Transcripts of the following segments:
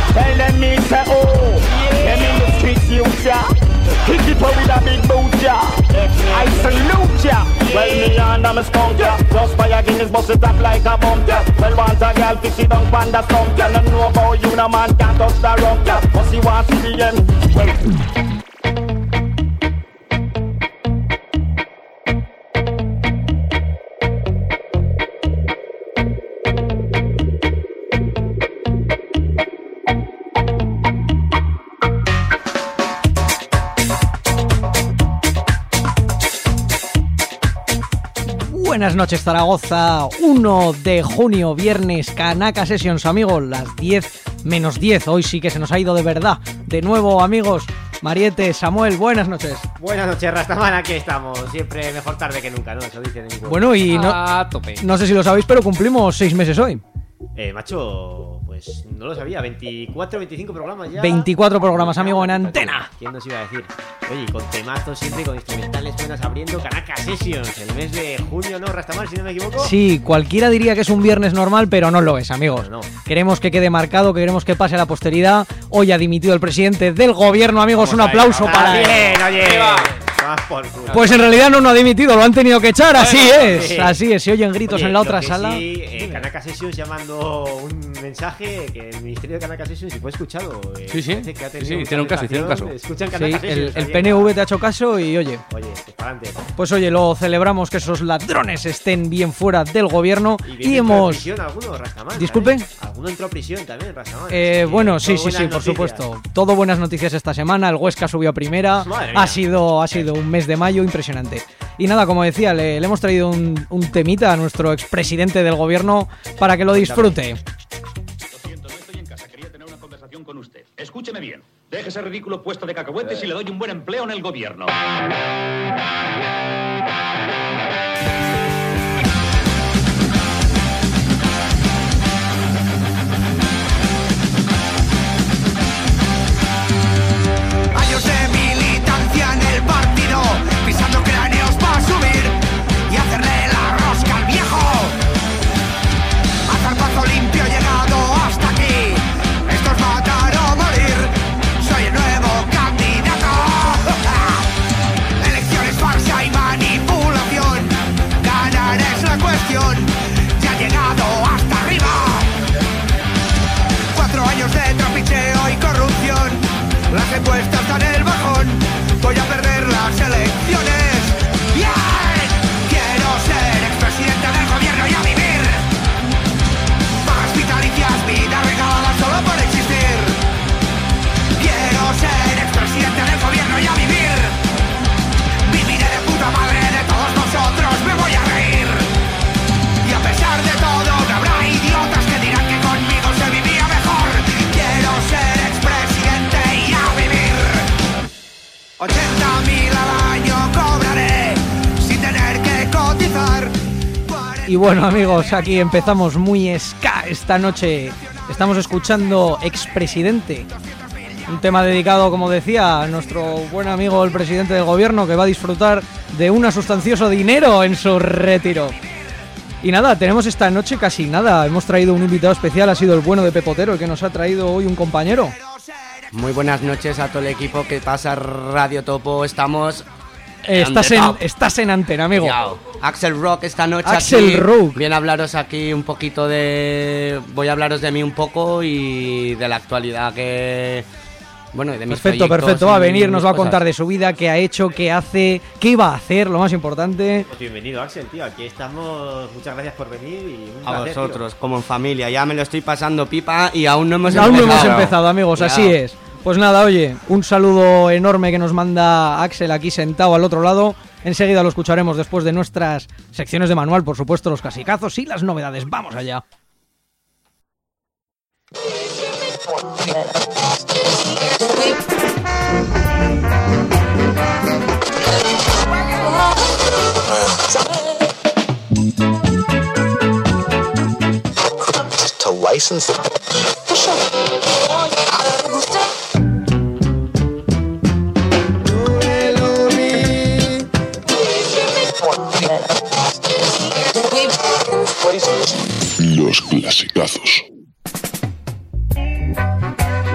Tell them me say oh, them in the streets you ya. Kick it up with a big boot ya. I salute ya. Well me and I'm a skunk ya. Just fire Guinness bust it up like a bump ya. Well want a girl fix it down pan the stump ya. No know about you no man can't touch the rump ya. But she wants to the end. Well. Buenas noches Zaragoza, 1 de junio, viernes, Kanaka Sessions, amigos, las 10 menos 10, hoy sí que se nos ha ido de verdad. De nuevo, amigos, Mariette, Samuel, buenas noches. Buenas noches, Rastaman, aquí estamos, siempre mejor tarde que nunca, ¿no? Eso dice mi pueblo. Bueno, y no sé si lo sabéis, pero cumplimos 6 meses hoy. Macho, pues no lo sabía, 24, 25 programas ya. 24 programas, amigo, en antena. ¿Quién nos iba a decir? Oye, con temazos siempre, con instrumentales buenas abriendo Kanaka Sessions, el mes de junio, ¿no, Rastaman, si no me equivoco? Sí, cualquiera diría que es un viernes normal, pero no lo es, amigos. No. Queremos que quede marcado, queremos que pase a la posteridad. Hoy ha dimitido el presidente del gobierno, amigos, un aplauso para él. Bien, oye. Pues en realidad no ha dimitido, lo han tenido que echar, así es, así es. Se oyen gritos en la otra sala. Sí, Kanaka Sessions llamando un mensaje que el Ministerio de Kanaka Sessions, si fue escuchado. Sí, hicieron caso. Escuchan Kanaka Sessions. El PNV te ha hecho caso y oye. Oye, para adelante. Pues oye, lo celebramos que esos ladrones estén bien fuera del gobierno y hemos. Prisión, alguno, Rastaman, ¿Disculpe? Alguno entró a prisión también, Rastaman. Bueno, sí, por supuesto. Todo buenas noticias esta semana. El Huesca subió a primera. Ha sido un mes de mayo impresionante. Y nada, como decía, le hemos traído un temita a nuestro expresidente del gobierno para que lo disfrute. Lo siento, no estoy en casa. Quería tener una conversación con usted. Escúcheme bien. Deje ese ridículo puesto de cacahuetes y le doy un buen empleo en el gobierno. Años de militancia en el partido, pisando cráneos para subir y hacerle la rosca al viejo. A zarpazo limpio he llegado hasta aquí. Esto es matar o morir. Soy el nuevo candidato. Elecciones farsa y manipulación. Ganar es la cuestión. Ya he llegado hasta arriba. 4 años de trapicheo y corrupción. Las encuestas dan el bajón. Voy a perder las elecciones. ¡Bien! Quiero ser expresidente del gobierno y a vivir. Pagas vitalicias, vida regalada solo por existir. Quiero ser expresidente del gobierno y a vivir. Viviré de puta madre de todos vosotros, me voy a reír. Y a pesar de todo, no habrá idiotas que dirán que conmigo se vivía mejor. Quiero ser expresidente y a vivir. 80.000 al año cobraré sin tener que cotizar. Y bueno, amigos, aquí empezamos muy ska esta noche. Estamos escuchando Expresidente, un tema dedicado, como decía, a nuestro buen amigo el presidente del gobierno, que va a disfrutar de un sustancioso dinero en su retiro. Y nada, tenemos esta noche casi nada. Hemos traído un invitado especial, ha sido el bueno de Pepotero, el que nos ha traído hoy un compañero. Muy buenas noches a todo el equipo que pasa Radio Topo. Estás en antena, amigo. Yao. Axel Rock esta noche. Axel aquí. Rock. Voy a hablaros aquí un poquito voy a hablaros de mí un poco y de la actualidad que... Bueno, de mis proyectos. Perfecto. Va a venir, nos va a cosas. contar de su vida, qué ha hecho, qué hace, qué iba a hacer, lo más importante. Pues bienvenido, Axel, tío. Aquí estamos. Muchas gracias por venir y un A placer, vosotros, tío. como en familia. Ya me lo estoy pasando pipa y aún no hemos Aún no empezado. hemos empezado, amigos, así Cuidado. es. Pues nada, oye, un saludo enorme que nos manda Axel aquí sentado al otro lado. Enseguida lo escucharemos después de nuestras secciones de manual, por supuesto, los clasicazos y las novedades. ¡Vamos allá! To license Los clasicazos.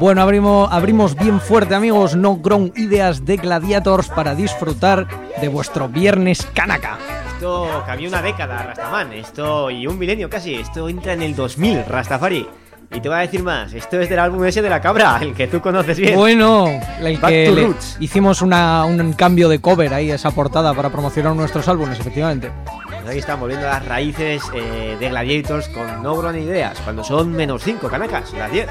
Bueno, abrimos bien fuerte, amigos, No Grown Ideas de Gladiators para disfrutar de vuestro viernes Kanaka. Esto cambió una década, Rastaman, esto y un milenio casi, esto entra en el 2000, Rastafari. Y te voy a decir más, esto es del álbum ese de La Cabra, el que tú conoces bien. Bueno, el que hicimos un cambio de cover ahí, esa portada para promocionar nuestros álbumes, efectivamente. Pues aquí están volviendo las raíces de Gladiators con No Grown Ideas, cuando son -5, canacas, las 10.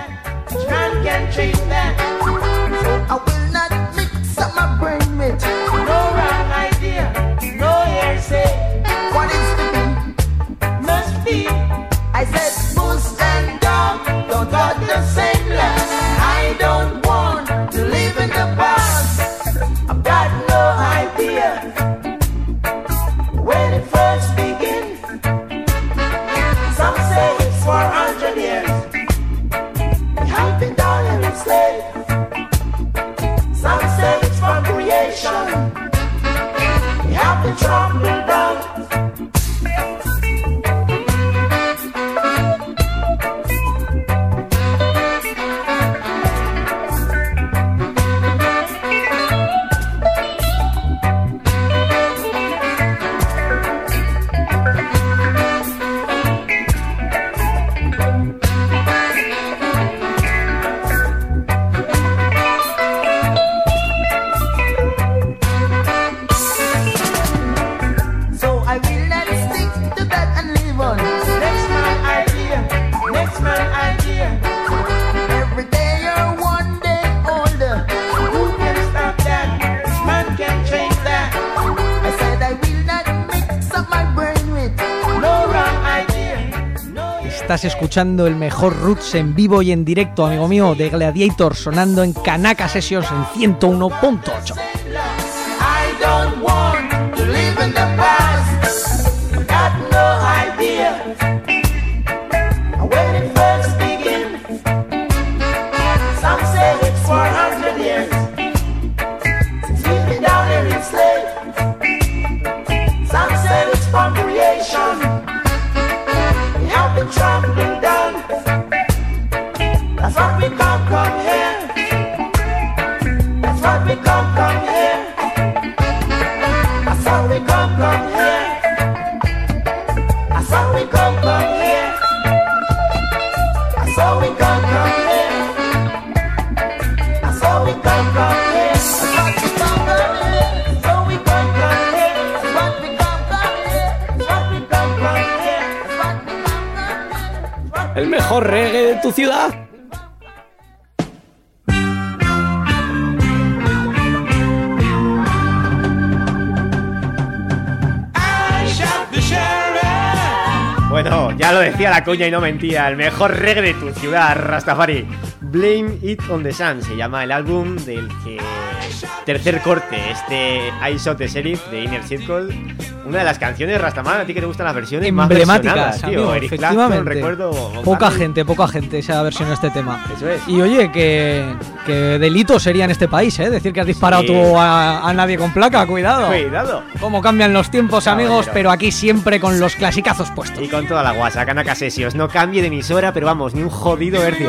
I said, Moose and dog don't got the same love. I don't want to live in the past. I've got no idea when it first began. Some say it's 400 years. We have been down and enslaved. Some say it's from creation. We have been trampled down. Estás escuchando el mejor roots en vivo y en directo, amigo mío, de Gladiator, sonando en Kanaka Sessions en 101.8. Trampling down. That's what we come here. That's what we come here. That's what we come here. That's what we come here. That's what we come here. That's what we come here. That's what we come here. So we come here. That's what we come here. That's what we come here. El mejor reggae de tu ciudad. Bueno, ya lo decía la coña y no mentía, el mejor reggae de tu ciudad, Rastafari. Blame It on the Sun se llama el álbum del que tercer corte, I Shot the Sheriff de Inner Circle. Una de las canciones, Rastaman, a ti que te gustan las versiones emblemáticas, más amigo, Eric Clapton, recuerdo. Poca gente se ha versionado este tema. Eso es. Y oye, que delito sería en este país, decir que has disparado tú a nadie con placa, cuidado. Cuidado. Cómo cambian los tiempos, amigos, pero aquí siempre con los clasicazos puestos. Y con toda la guasa, Kanaka Sessions. No cambie de emisora, pero vamos, ni un jodido hercio.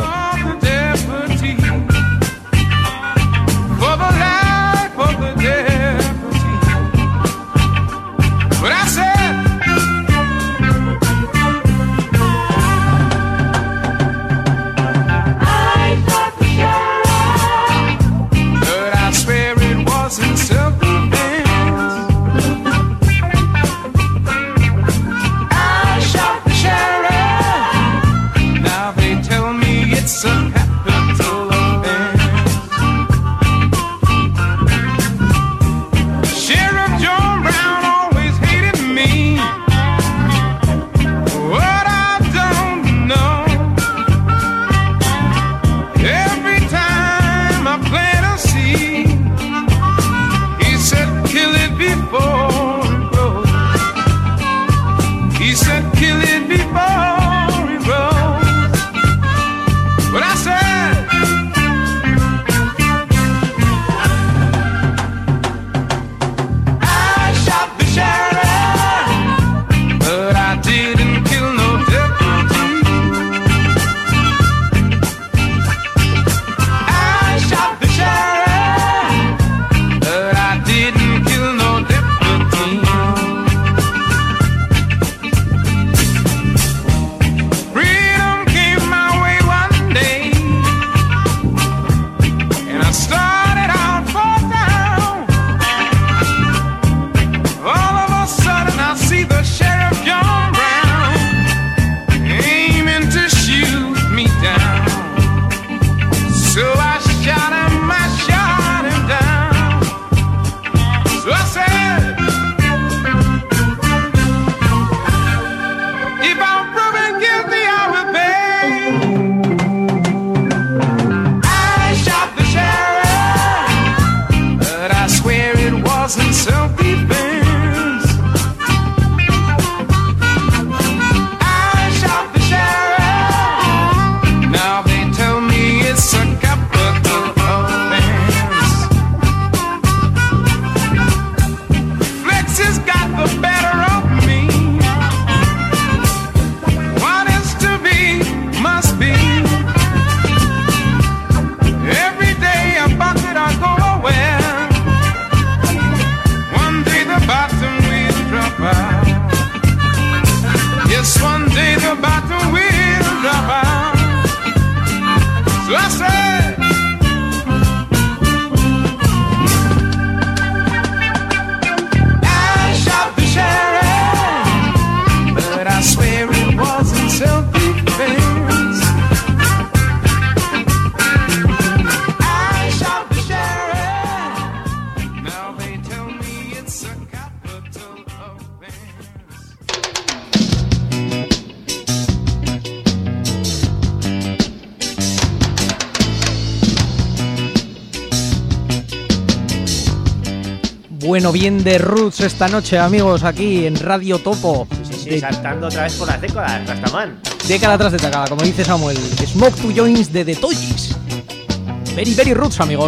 Bueno, bien de roots esta noche, amigos, aquí en Radio Topo. Sí, saltando otra vez por las décadas, Rastaman. Década tras década, como dice Samuel. Smoke to Joints de The Toys. Very roots, amigos.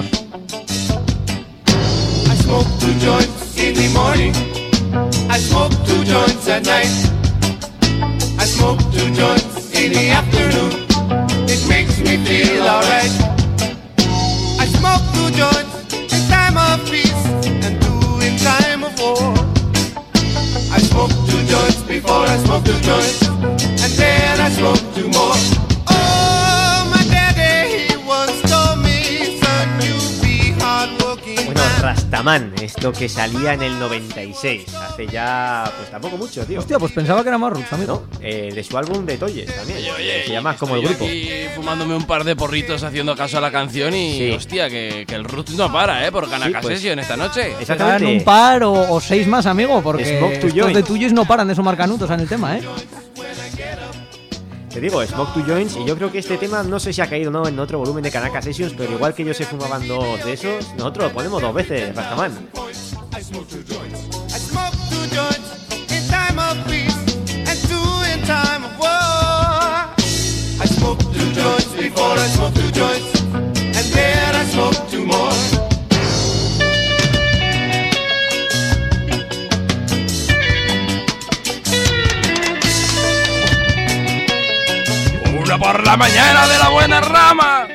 I smoke 2 joints in the morning. I smoke 2 joints at night. I smoke 2 joints in the afternoon. It makes me feel alright. I smoke 2 joints in time of peace and 2 in time of war. I smoke 2 joints before I smoke 2 joints, and then I smoke 2 more. Oh, my daddy, he once told me, son, you be hardworking. Bueno, Rastaman, esto que salía en el 96, hace ya, pues tampoco mucho, tío. Hostia, pues pensaba que era más roots, amigo. No, de su álbum de Toyes también. Oye, se llama como el grupo. Aquí fumándome un par de porritos haciendo caso a la canción y sí. Hostia, que el roots no para, por Kanaka Sí, pues, Session esta noche. Exactamente. Un par o 6 más, amigo, porque Smoke to estos de Tuyos no paran de sumar canutos en el tema, Te digo, Smoke 2 Joints, y yo creo que este tema no sé si ha caído o no en otro volumen de Kanaka Sessions, pero igual que ellos se fumaban 2 de esos, nosotros lo ponemos 2 veces, Rastaman. I smoke 2 joints in time of peace and 2 in time of war. I smoke 2 joints before I smoke 2 joints, and then I smoke 2 more. Una por la mañana de la buena rama.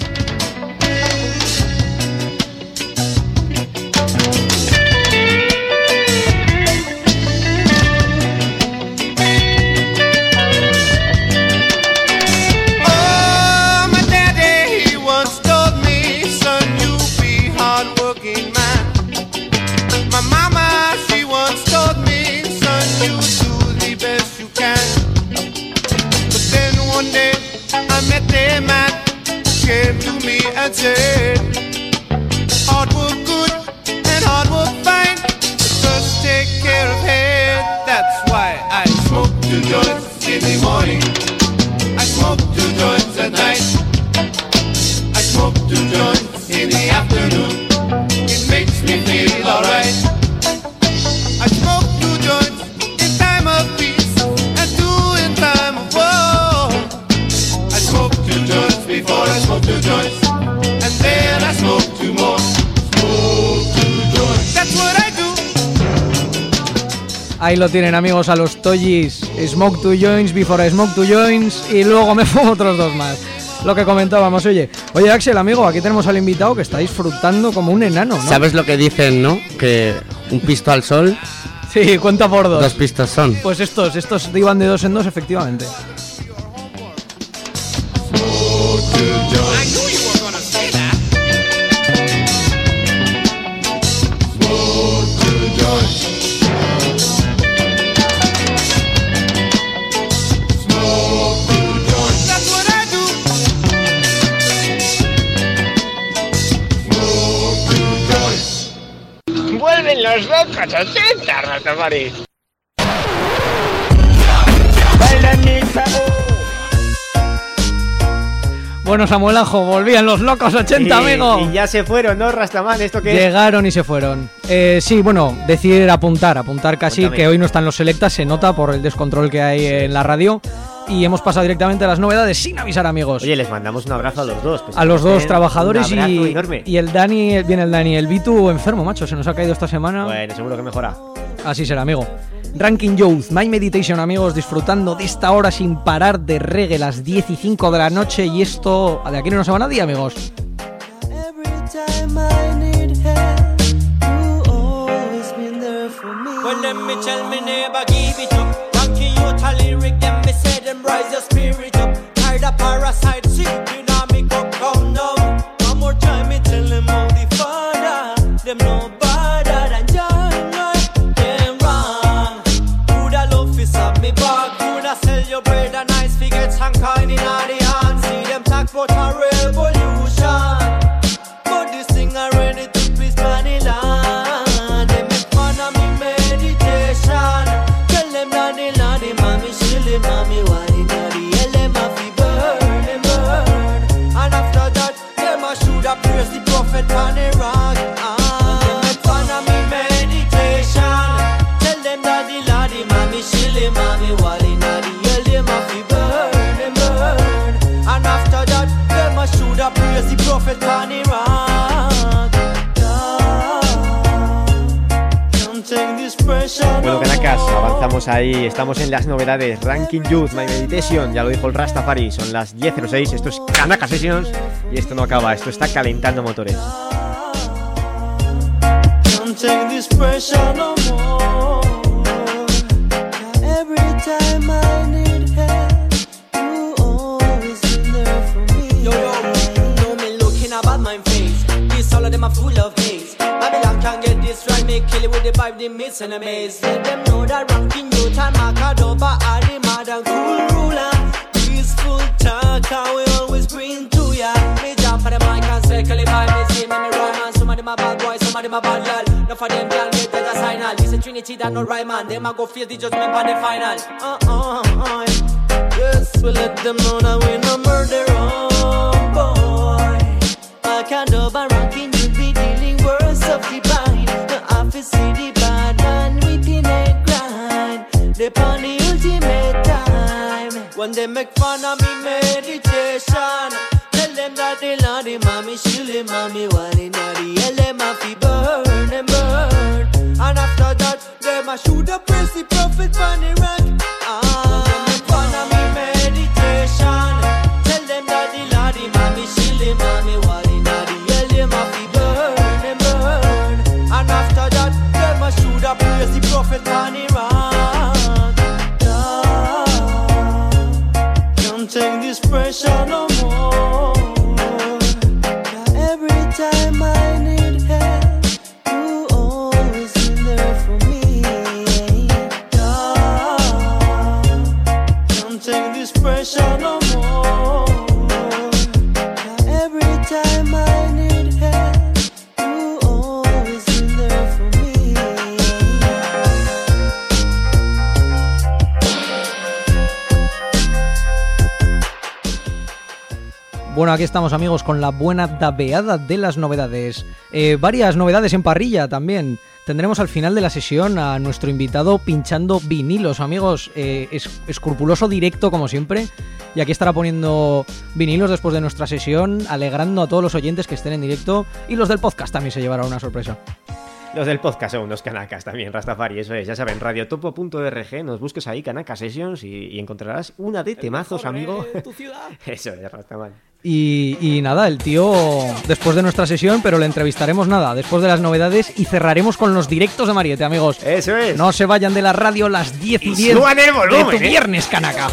And said, hard work good and hard work fine, just take care of head. That's why I smoke 2 joints in the morning, I smoke 2 joints at night, I smoke 2 joints in the afternoon. It makes me feel alright. I smoke 2 joints in time of peace and 2 in time of war. I smoke 2 joints before I smoke 2 joints, and then I smoke 2 more. Smoke 2 joints. That's what I do. Ahí lo tienen, amigos, a los Toyis. Smoke 2 joints before I smoke 2 joints, y luego me fumo otros 2 más. Lo que comentábamos, oye, Axel, amigo, aquí tenemos al invitado que está disfrutando como un enano, ¿no? ¿Sabes lo que dicen, no? Que un pisto al sol. Sí, cuenta por 2. 2 pistos son. Pues estos iban de 2 en 2, efectivamente. Vuelven los locos 80, Rastafari. Bueno, Samuelajo, volvían los locos 80, amigo. Y ya se fueron, ¿no, Rastaman? ¿Esto qué es? Llegaron y se fueron. Sí, bueno, decir apuntar casi. Cuéntame. Que hoy no están los selectas, se nota por el descontrol que hay en la radio. Y hemos pasado directamente a las novedades sin avisar, amigos. Oye, les mandamos un abrazo a los dos. A los dos trabajadores un abrazo enorme. Y el Dani, el Vitu enfermo, macho, se nos ha caído esta semana. Bueno, seguro que mejora. Así será, amigo. Ranking Youth, My Meditation, amigos, disfrutando de esta hora sin parar de reggae, las 10:05 de la noche, y esto de aquí no nos va nadie, amigos. Kind in all the hands, see them talk about a revolution, but this thing already took place on the land. They make fun of me meditation, tell them that the Lordy mommy, shilly mommy, why not the hell them a fi burn and burn, and after that them a should have praised the prophet on the rock. They make fun of me meditation. prophet on the rock. Don't take this pressure. Bueno, Canacas, avanzamos ahí. Estamos en las novedades. Ranking Youth, My Meditation. Ya lo dijo el Rastafari. Son las 10:06. Esto es Canacas Sessions. Y esto no acaba. Esto está calentando motores. Don't take this pressure no more. Every time I need help, you always been there for me. Yo, know me looking about my face. This all of them are full of haze. Babylon can't get this right, me kill it with the vibe, the myths and the maze. Let them know that Ranking Youth and Macadoba are the mad and cool ruler. Peaceful talk, how we always bring to ya. Me jump for the mic and circle it by me, see me rhyme and some of them are bad boys, some of them are bad girl. No for them girl, get that signal. This is Trinity that no right man. Them a go feel the judgment on the final. Yes, we let them know that we no murder, boy. Macadoba Ranking Youth be dealing words of divine. The office see the bad man weeping and grind. They on the ultimate time. When they make fun of me meditation, tell them that they love the mommy, shield the mommy, while in the hell them a fi burn and burn. And after that, them a shoot the praise the prophet on the rock. When they make fun of me meditation, tell them that they love the mommy, shield the mommy, while in the hell them a fi burn and burn. And after that, them a shoot the praise the prophet on the rock. Don't take this pressure no more. Every time I need help, you always been there for me. Don't take this pressure no more. Every time I need help, you always been there for me. Bueno, aquí estamos, amigos, con la buena dabeada de las novedades. Varias novedades en parrilla también. Tendremos al final de la sesión a nuestro invitado pinchando vinilos, amigos. Escrupuloso directo, como siempre. Y aquí estará poniendo vinilos después de nuestra sesión, alegrando a todos los oyentes que estén en directo. Y los del podcast también se llevarán una sorpresa. Los del podcast son unos canacas también, Rastafari, eso es, ya saben, radiotopo.org, nos busques ahí, Canacas Sessions, y encontrarás una de temazos, amigo. Tu ciudad. Eso es, Rastafari. Y nada, el tío, después de nuestra sesión, pero le entrevistaremos nada, después de las novedades, y cerraremos con los directos de Mariette, amigos. Eso es. No se vayan de la radio las 10:10 ¡Suban el volumen, de tu viernes, Canaca.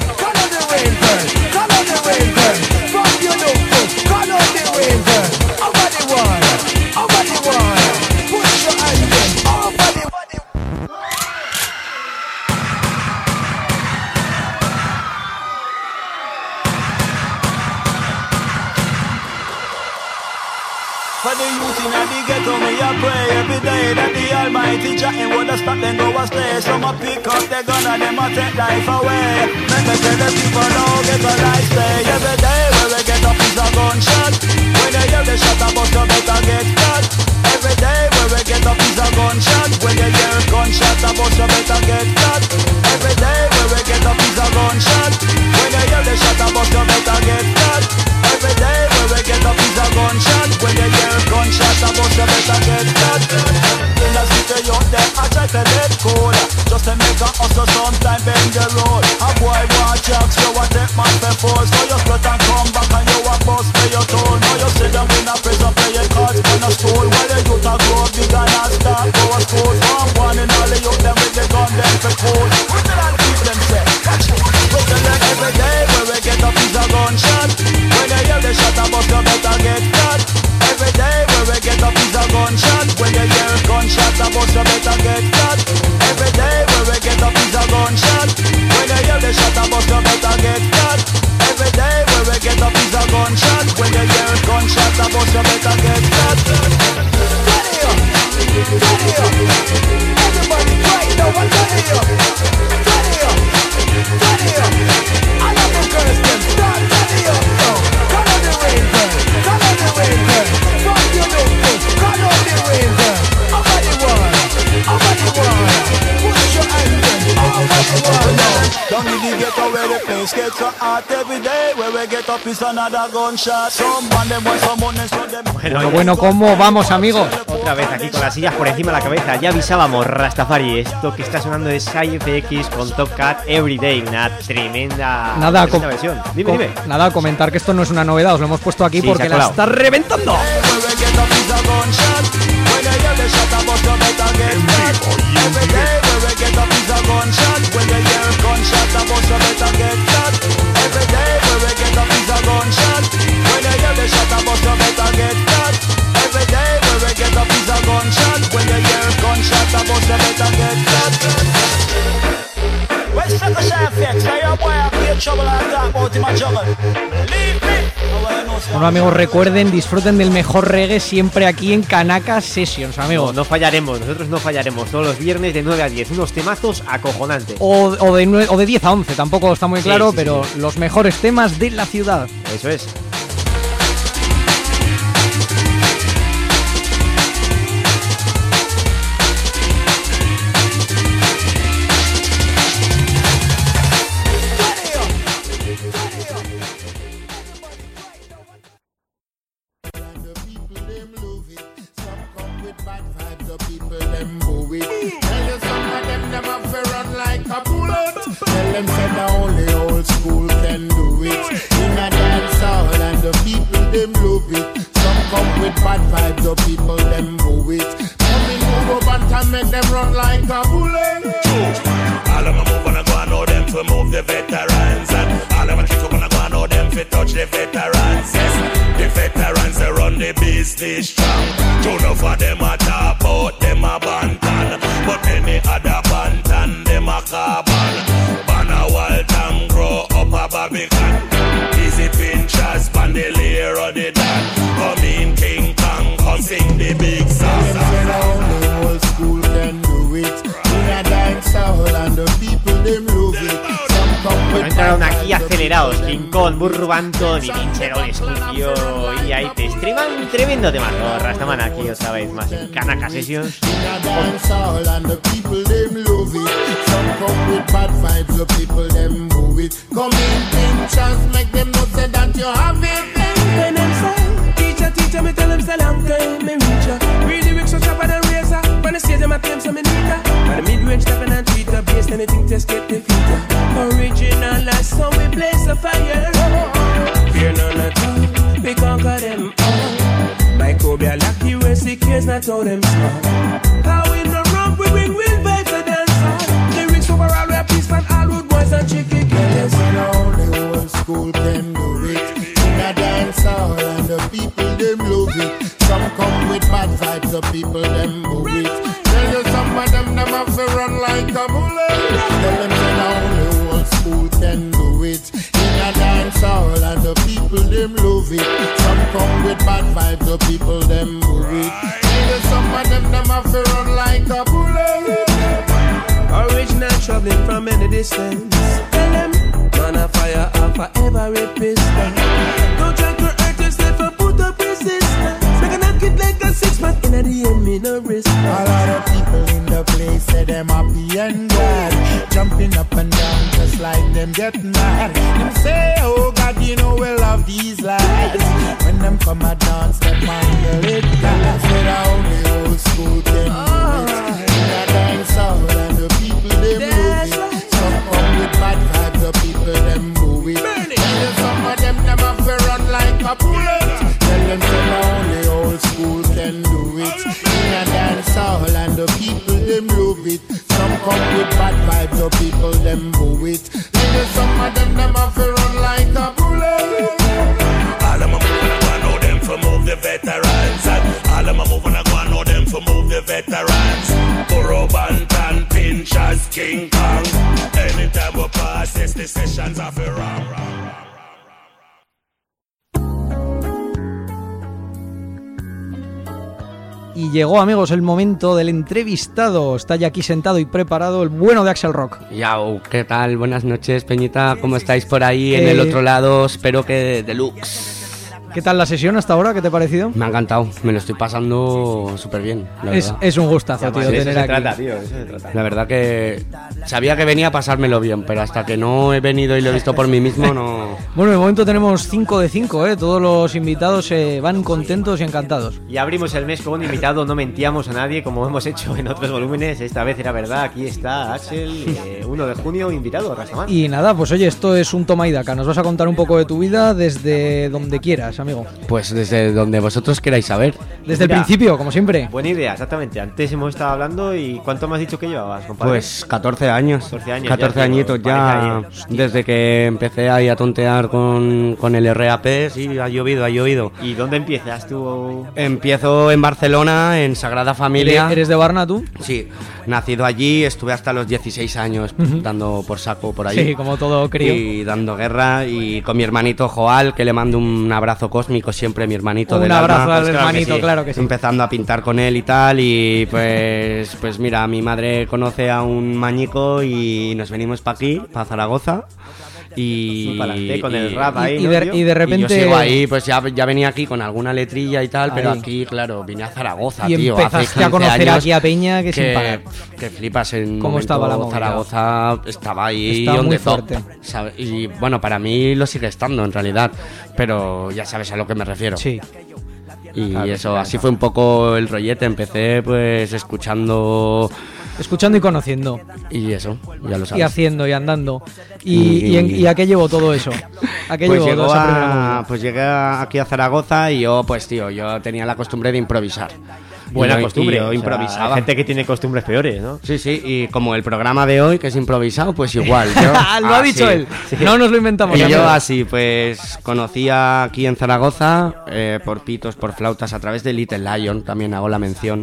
For the youth in the ghetto, me a pray every day that the Almighty Jah would stop them go astray. Some a pick up their gun and them a take life away. Make me tell the people now get a life stay. Every day where we get up is a gunshot. When you hear the shot, a bust you better get cut. Every day where we get up is a gunshot. When you hear a gunshot, a bust you better get cut. Every day where we get up is a gunshot. When you hear the shot, a bust you better get cut. Every day where we get up is a gunshot. When you hear a gunshot, a bust you better get cut. In the city out there, I try to let cool. Just to make a hustle sometime bend the road. A boy watch jacks, you a take man for force. So you split and come back and you a bust for your toll. Now you sit down in a prison playing cards on a stool. While the youth a grow big and a start go a school. One in all the youth them with the gun them for cool. What did I keep them say? Watch it. Look at them every day where we get up is a gunshot. When you hear the shot, a bust you better get cut. Every day where we get up is a gunshot. When you hear a gunshot, a bust you better get cut. Every day where we get up is a gunshot. When you hear the shot, a bust you better get cut. Every day where we get up is a gunshot. When you hear a gunshot, a bust you better get cut. Turn it up, turn it up. Everybody right now, turn it up, turn it up, turn it up. I love the girls, them start turn it up. Call on the rain, girl. Call on the rain, girl. Fuck you, no push. Call on the rain, girl. Over the wall, over the wall. Push your hands in, over the wall. Down in the ghetto where they play things get so hot every day. Where we get up is another gunshot. Someone them want some money, so them. Bueno, ¿cómo vamos, amigos? Otra vez aquí con las sillas por encima de la cabeza. Ya avisábamos, Rastafari. Esto que está sonando es SciFX con Top Cat Everyday. Una tremenda versión. Dime. Nada, comentar que esto no es una novedad. Os lo hemos puesto aquí porque la está reventando. Bueno, amigos, recuerden, disfruten del mejor reggae siempre aquí en Kanaka Sessions, amigos. No fallaremos, nosotros no fallaremos. Todos los viernes de 9 a 10, unos temazos acojonantes. O de 10 a 11, tampoco está muy claro, pero los mejores temas de la ciudad. Eso es. Entraron aquí acelerados King Kong, Burro Banton y Pinchero Escucio y ahí te streaman tremendo temazo. Rastaman aquí otra vez más en Kanaka Sessions. Teacher, me tell them say long time, me reach ya. Read the lyrics so sharp and razor. When I say them, I claim some me need ya. But the mid-range stepping and tweet ya. Based anything test get defeated. Original last song we blaze a fire. Fear none at all, we conquer them all. Microbial lucky race, the cares not how them small. How we no wrong, we bring real vibes to dance hall. Lyrics overall, we are peace from all road boys and chicken killers. Only old school can do it. Dance hall and the people them love it. Some come with bad vibes, the people them move it. Tell you some of them have to run like a bullet. Tell them that only old school can do it. In a dance hall and the people them love it. Some come with bad vibes, the people them move it. Tell you some of them have to run like a bullet. Original traveling from any distance. Tell them man a fire and forever resistance. Don't try to hurt yourself or put up resistance. Make a knock it like a 6-pack in the end, me no risk. A lot of people in the place say them happy and glad, jumping up and down just like them get mad. Them say, oh God, you know we love these lads. When them come a dance, them man will it dance. Say the only old school can do it. In a dance hall and the people them move it. Some come with bad vibes, the people them move it. Tell you some of them have to run like a bullet. Tell them say only old school can do it. In a dance hall and the people them love it. Some come with bad vibes, the people them move it. Tell you some of them have to run like a bullet. All of my moving I know them for move the veterans. And all of my moving I know them for move the veterans. Burro Banton, Pinchers, King Kong. Anytime we pass, yes, the sessions are for wrong. Y llegó, amigos, el momento del entrevistado. Está ya aquí sentado y preparado el bueno de Axel Rock. Yao, ¿qué tal? Buenas noches, Peñita. ¿Cómo estáis por ahí en el otro lado? Espero que deluxe. ¿Qué tal la sesión hasta ahora? ¿Qué te ha parecido? Me ha encantado, me lo estoy pasando súper bien. Es un gustazo, tío, tener aquí. Eso se trata. La verdad que sabía que venía a pasármelo bien, pero hasta que no he venido y lo he visto por mí mismo, no... Bueno, de momento tenemos 5 de 5, ¿eh? Todos los invitados van contentos y encantados. Y abrimos el mes con un invitado, no mentíamos a nadie, como hemos hecho en otros volúmenes. Esta vez era verdad, aquí está Axel, 1 de junio, invitado a Rastaman. Y nada, pues oye, esto es un toma y daca. Nos vas a contar un poco de tu vida desde donde quieras, amigo. Pues desde donde vosotros queráis saber. Desde el principio, como siempre. Buena idea, exactamente. Antes hemos estado hablando y ¿cuánto me has dicho que llevabas, compadre? Pues 14 años. 14 añitos ya. Desde que empecé ahí a tontear con el RAP, sí, ha llovido. ¿Y dónde empiezas tú? Empiezo en Barcelona, en Sagrada Familia. ¿Eres de Barna tú? Sí, nacido allí, estuve hasta los 16 años dando por saco por ahí. Sí, como todo crío. Y dando guerra, y con mi hermanito Joal, que le mando un abrazo cósmico siempre, mi hermanito del alma. Un abrazo al hermanito, claro que sí. Empezando a pintar con él y tal, y pues mira, mi madre conoce a un mañico y nos venimos para aquí, para Zaragoza. Y con el rap ahí, y de repente y yo sigo ahí, pues ya venía aquí con alguna letrilla y tal, pero aquí, claro, vine a Zaragoza, y tío. Empezaste a conocer aquí a Peña que sin parar. Que flipas en cómo estaba la movida. Zaragoza estaba ahí estaba muy top, fuerte. ¿sabes? Y bueno, para mí lo sigue estando en realidad, pero ya sabes a lo que me refiero. Sí. Y eso, así fue un poco el rollete. Empecé pues escuchando y conociendo. Y eso, ya lo sabes. Y haciendo y andando. ¿Y a qué llevó todo eso? ¿A qué pues llevó esa primera movida? Pues llegué aquí a Zaragoza y yo, pues tío, yo tenía la costumbre de improvisar. Buena costumbre. Yo improvisaba. Hay gente que tiene costumbres peores, ¿no? Sí, y como el programa de hoy, que es improvisado, pues igual. Lo ha dicho él. Sí. No nos lo inventamos. Y yo así, pues conocía aquí en Zaragoza, por pitos, por flautas, a través de Little Lion, también hago la mención.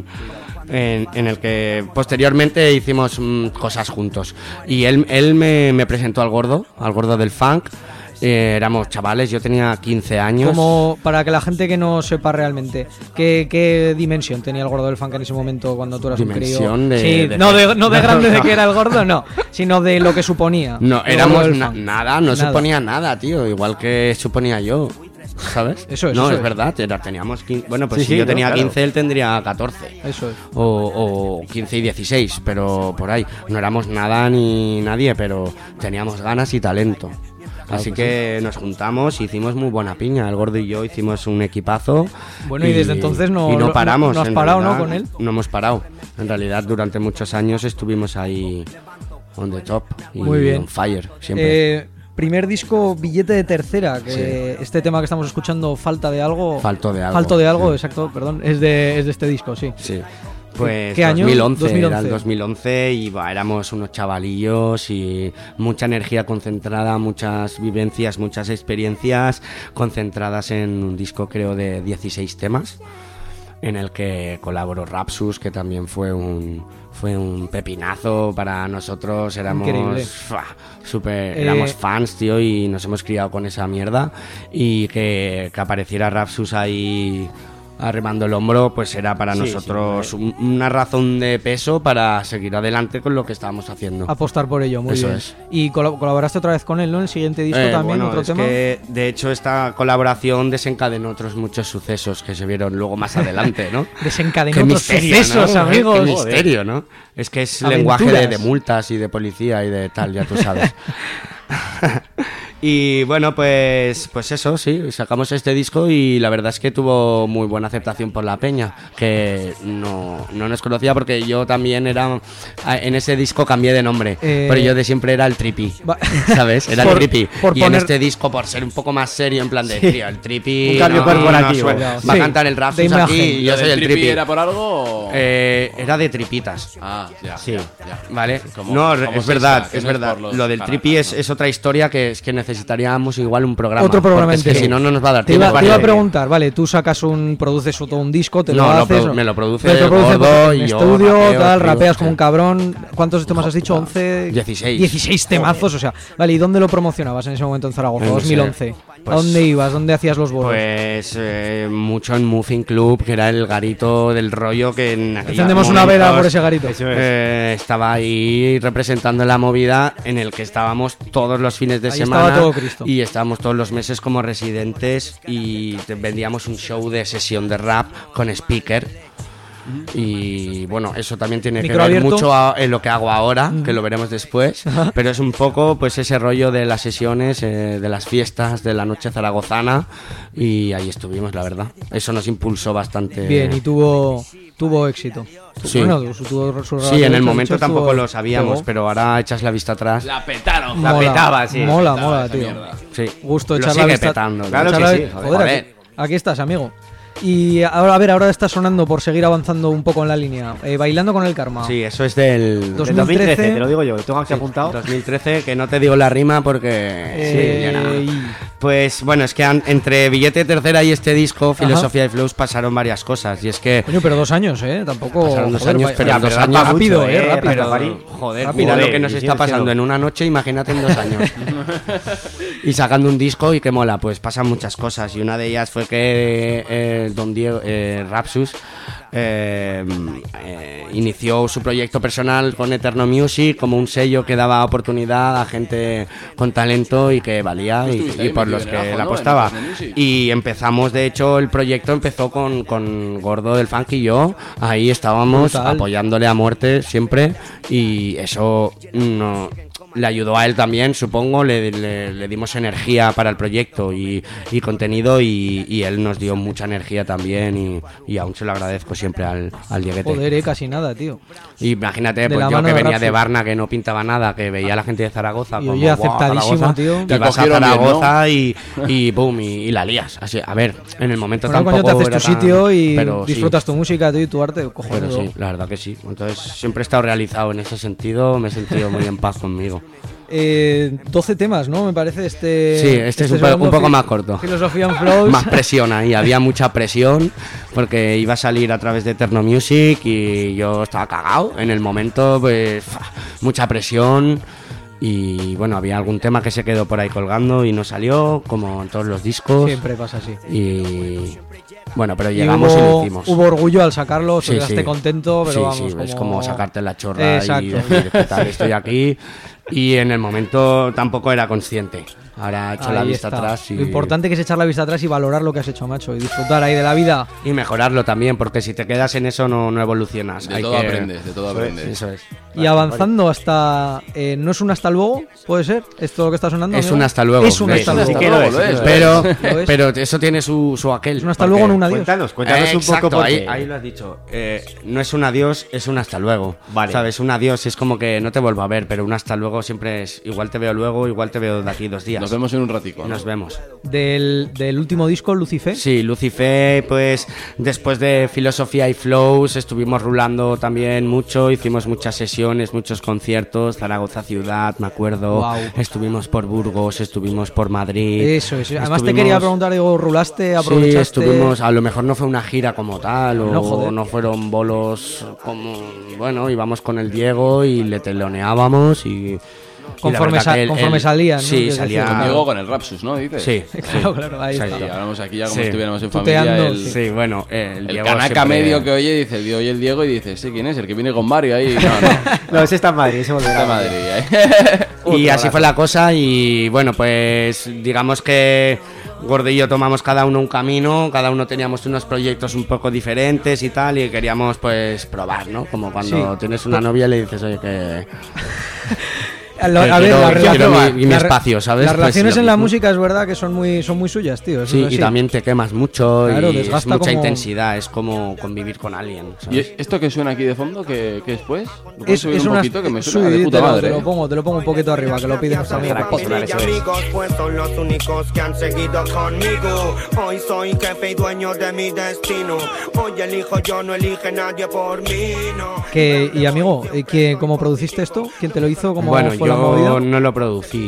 En el que posteriormente hicimos cosas juntos. Y él me presentó al gordo del funk. Éramos chavales, yo tenía 15 años. Como para que la gente que no sepa realmente, ¿qué dimensión tenía el gordo del funk en ese momento cuando tú eras un crío? No de grande de que era el gordo, no, sino de lo que suponía. No, éramos nada, suponía nada, tío, igual que suponía yo. ¿Sabes? Eso es. No, eso es verdad, teníamos 15. Bueno, pues si yo tenía 15, él tendría 14. Eso es. O 15 y 16, pero por ahí. No éramos nada ni nadie, pero teníamos ganas y talento. Así que nos juntamos y hicimos muy buena piña. El gordo y yo hicimos un equipazo. Bueno, y desde entonces no paramos. ¿No has parado, no, con él? No hemos parado. En realidad, durante muchos años estuvimos ahí on the top. Y muy bien. On fire, siempre. Primer disco, Billete de Tercera, que este tema que estamos escuchando, Falto de algo, exacto, perdón, es de este disco, sí. Sí. Pues ¿qué año? 2011. Era el 2011 y éramos unos chavalillos y mucha energía concentrada, muchas vivencias, muchas experiencias concentradas en un disco, creo, de 16 temas, en el que colaboró Rapsus, que también fue un pepinazo para nosotros. Éramos éramos fans, tío, y nos hemos criado con esa mierda, y que apareciera Rapsus ahí arrimando el hombro, pues era para nosotros una razón de peso para seguir adelante con lo que estábamos haciendo. Apostar por ello, muy bien. Eso es. Y colaboraste otra vez con él, ¿no? En el siguiente disco también, bueno, otro tema. Que, de hecho, esta colaboración desencadenó otros muchos sucesos que se vieron luego más adelante, ¿no? Desencadenó otros sucesos, ¿no? amigos. Qué misterio, ¿no? Es que es lenguaje de multas y de policía y de tal, ya tú sabes. Y bueno, pues eso, sí, sacamos este disco y la verdad es que tuvo muy buena aceptación por la peña, que no nos conocía, porque yo también en ese disco cambié de nombre, pero yo de siempre era el Trippy, ¿sabes? Era el Trippy. Y en este disco, por ser un poco más serio, en plan de, tío, el Trippy un cambio corporativo, va a cantar el Rapsus aquí y yo soy el Trippy. ¿Era por algo? Era de tripitas. Ya. Vale. ¿Cómo es verdad. Lo del Trippy es otra historia que es que necesitaríamos igual un programa. Otro programa entero. Es que si no nos va a dar tiempo. Te iba a preguntar, vale, tú produces todo un disco, te lo haces. Me lo produce Gordo y yo estudio, rapeo, tal, rapeas como un cabrón. ¿Cuántos temas has dicho? 11. 16 temazos, o sea. Vale, ¿y dónde lo promocionabas en ese momento en Zaragoza? 2011. ¿A dónde ibas? ¿Dónde hacías los bolos? Pues mucho en Muffin Club, que era el garito del rollo que encendemos una vela por ese garito. Estaba ahí representando la movida, en el que estábamos todos los fines de semana. Estaba todo Cristo. y estábamos todos los meses como residentes y vendíamos un show de sesión de rap con speaker. Y bueno, eso también tiene que ¿Micro ver abierto? mucho en lo que hago ahora, que lo veremos después, pero es un poco pues ese rollo de las sesiones, de las fiestas, de la noche zaragozana, y ahí estuvimos, la verdad. Eso nos impulsó bastante. Bien, y tuvo éxito. Sí. Bueno, tuvo su Sí, en el relación, momento dicho, tampoco estuvo- lo sabíamos, pegó. pero ahora echas la vista atrás. La petaron. La Mola, petaba, sí. Mola, esa tío. mierda. Sí. Gusto Lo echar la sigue vista. petando. Claro echar que la- sí, joder, aquí estás, amigo. Y ahora está sonando, por seguir avanzando un poco en la línea, Bailando con el Karma. Sí, eso es del 2013, te lo digo yo, lo tengo aquí Sí, apuntado. 2013, que no te digo la rima porque... ya nada. Pues bueno, es que entre Billete de Tercera y este disco, Filosofía y Flows, pasaron varias cosas. Y es que... Coño, pero 2 años, Tampoco... Pasaron 2 joder, años, vaya- pero ya, en 2 va años... rápido, mucho, rápido. Pero, joder, Rápido. mira lo Joder, que nos y está sigue pasando siendo- en una noche, imagínate en 2 años. Y sacando un disco y que mola, pues pasan muchas cosas. Y una de ellas fue que Don Diego, Rapsus, inició su proyecto personal con Eterno Music como un sello que daba oportunidad a gente con talento y que valía y por los que la apostaba. Y empezamos, de hecho, el proyecto empezó con Gordo del Funk y yo. Ahí estábamos Brutal. apoyándole a muerte siempre y eso no... Le ayudó a él también, supongo, le dimos energía para el proyecto y contenido y él nos dio mucha energía también y aún se lo agradezco siempre al Dieguete. Joder, casi nada, tío. Y imagínate, De pues la yo mano que de venía Rapsus. de Varna, que no pintaba nada, que veía a la gente de Zaragoza Y como, oye, "Guau, aceptadísimo, Zaragoza", tío. y Te vas a acogieron bien, Zaragoza y boom, y la lías. Así, a ver, en el momento Bueno, tampoco coño, te haces era tu tan- sitio y pero sí. disfrutas tu música, tío, y tu arte, Pero cojonudo. sí, la verdad que sí. Entonces siempre he estado realizado en ese sentido, me he sentido muy en paz conmigo. 12 temas, ¿no? Me parece este... Sí, este es un segundo poco más corto. Filosofía and Flows. Más presión ahí, había mucha presión porque iba a salir a través de Eterno Music y yo estaba cagado. En el momento, pues, mucha presión y bueno, había algún tema que se quedó por ahí colgando y no salió, como en todos los discos. Siempre pasa así. Y bueno, pero Y llegamos y lo hicimos. hubo orgullo al sacarlo, Sí, quedaste sí. contento, pero Sí, vamos, sí, es como sacarte la chorra y Exacto. decir, ¿qué tal? Estoy aquí. Y en el momento tampoco era consciente. Ahora he hecho la Ahí vista está. atrás y... Lo importante que es echar la vista atrás y valorar lo que has hecho, macho, y disfrutar ahí de la vida. Y mejorarlo también, porque si te quedas en eso no evolucionas. De todo aprendes, de todo aprendes. Eso es. Y avanzando hasta... ¿no es un hasta luego? ¿Puede ser? ¿Esto lo que está sonando? Es amigo? un hasta luego. Es un hasta ¿ves? luego. Sí que lo es, Lo es, pero, lo es. pero eso tiene su aquel. Es un hasta luego, no un adiós. Cuéntanos un Exacto, poco ahí, porque... ahí lo has dicho. No es un adiós, es un hasta luego. Vale. ¿Sabes? Un adiós es como que no te vuelvo a ver, pero un hasta luego siempre es igual te veo luego, igual te veo de aquí 2 días. Nos vemos en un ratico, ¿no? Nos vemos. Del último disco, Lucifer. Sí, Lucifer, pues después de Filosofía y Flows estuvimos rulando también mucho, hicimos muchas sesiones, muchos conciertos, Zaragoza ciudad, me acuerdo, Guau. estuvimos por Burgos, estuvimos por Madrid. Eso es. Además te estuvimos- quería preguntar, digo, ¿rulaste, Sí, aprovechaste? estuvimos, a lo mejor no fue una gira como tal, No, joder. o no fueron bolos como, bueno, íbamos con el Diego y le teloneábamos y... Conforme la verdad que conforme salían, ¿no? Sí, Quiero salía... decir, Diego con el Rapsus, ¿no? Dices. Sí, Claro, claro, ahí Exacto. está. Y hablamos aquí ya como Sí. si estuviéramos en Tuteando, familia. El, Sí, bueno, el Diego canaca siempre- medio que oye dice, oye el Diego y dice, ¿sí quién es? El que viene con Mario ahí. No, no. No, ese está en Madrid, ese volverá. Está en Madrid, ¿eh? Y así fue la cosa y bueno, pues digamos que Gordo y yo tomamos cada uno un camino, cada uno teníamos unos proyectos un poco diferentes y tal y queríamos pues probar, ¿no? Como cuando Sí. tienes una novia y le dices, oye, que... A ver, quiero- la quiero relación- mi la- espacio, ¿sabes? Las Pues relaciones lo en la mismo. música es verdad que son muy suyas, tío. eso Sí, es y así. también te quemas mucho Claro, y es desgasta mucha como- intensidad, es como convivir con alguien, ¿Y ¿sabes? esto que suena aquí de fondo? ¿Qué es pues? ¿Lo puedes subir un una- poquito? Que me sí, suena de puta te lo- madre. Te ¿eh? lo pongo un poquito arriba, que lo pide nuestro amigo. Mis amigos pues son los únicos que han seguido conmigo. Hoy soy jefe y dueño de mi destino. Hoy elijo yo, no elige nadie por mí, no. Y amigo, ¿cómo produciste esto? ¿Quién te lo hizo? ¿Cómo Bueno, fue la yo movida? no lo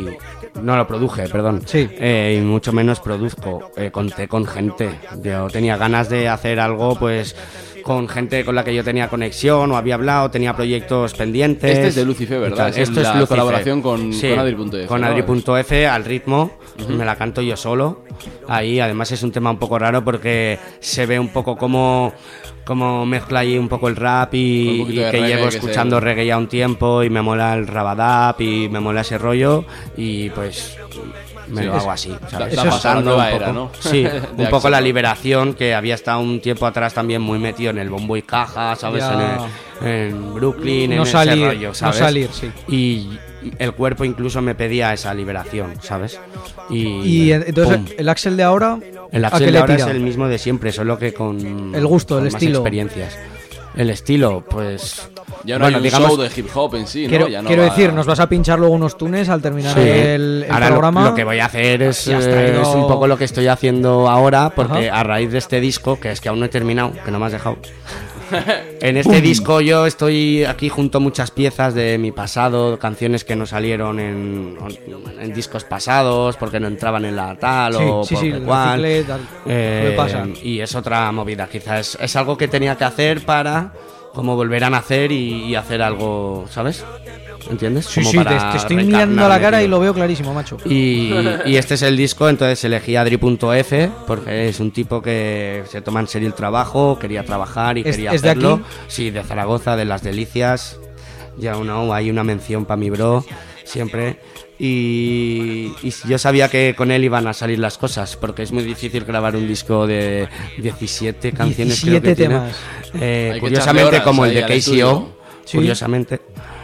produje, perdón. Sí. Y mucho menos produzco. Conté con gente. Yo tenía ganas de hacer algo, pues, con gente con la que yo tenía conexión o había hablado, tenía proyectos pendientes. Este es de Lucifer, ¿verdad? y tal. Es Esto es la Lucifer. colaboración con Sí, Adri.f, Con ¿no? Adri.f al ritmo. Me la canto yo solo. Ahí, además, es un tema un poco raro porque se ve un poco como como mezcla ahí un poco el rap y que llevo escuchando reggae ya un tiempo y me mola el rabadap y me mola ese rollo y pues me lo hago así, ¿sabes? Está pasando un poco, ¿no? Sí, un poco la liberación, que había estado un tiempo atrás también muy metido en el bombo y caja, ¿sabes? En Brooklyn, no en salir, ese rollo, ¿sabes? No salir, sí. Y el cuerpo incluso me pedía esa liberación, ¿sabes? Y entonces, ¡pum! El Axel de ahora, el Axel de ahora es el mismo de siempre, solo que con el gusto, con el más estilo, experiencias. El estilo, pues ya no hay un show de hip hop en sí, ¿no? Ya no quiero decir, nos vas a pinchar luego unos tunes al terminar el ahora programa. Lo que voy a hacer es un poco lo que estoy haciendo ahora, porque a raíz de este disco, que es que aún no he terminado, que no me has dejado. En este disco yo estoy aquí junto a muchas piezas de mi pasado, canciones que no salieron en discos pasados porque no entraban en la tal o por el cual. Y es otra movida, quizás es algo que tenía que hacer para como volver a nacer y hacer algo, ¿sabes? ¿Entiendes? Sí, como sí, te estoy mirando a la cara y lo veo clarísimo, macho. Y este es el disco, entonces elegí a Adri.f porque es un tipo que se toma en serio el trabajo, quería trabajar y quería hacerlo. ¿De aquí? Sí, de Zaragoza, de Las Delicias. Ya hay una mención para mi bro, siempre. Y yo sabía que con él iban a salir las cosas, porque es muy difícil grabar un disco de 17 canciones, 17 creo que temas. Tiene. Curiosamente, como el de KCO. Sí. Curiosamente.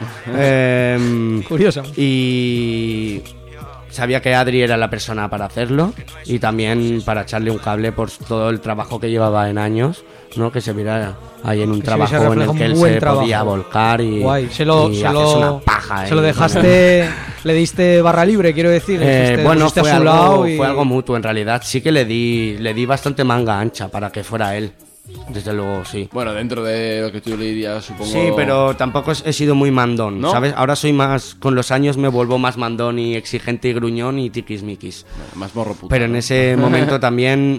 Y sabía que Adri era la persona para hacerlo y también para echarle un cable por todo el trabajo que llevaba en años, ¿no? Que se viera ahí en un trabajo en el que él se podía volcar y una paja. Se lo dejaste, le diste barra libre, quiero decir. Bueno, fue algo mutuo en realidad. Sí que le di bastante manga ancha para que fuera él. Desde luego, sí. Bueno, dentro de lo que tú le dirías, supongo. Sí, pero tampoco he sido muy mandón, ¿no? ¿Sabes? Ahora soy más, con los años me vuelvo más mandón y exigente y gruñón y tiquismiquis. Bueno, más morro puta. Pero en ese momento también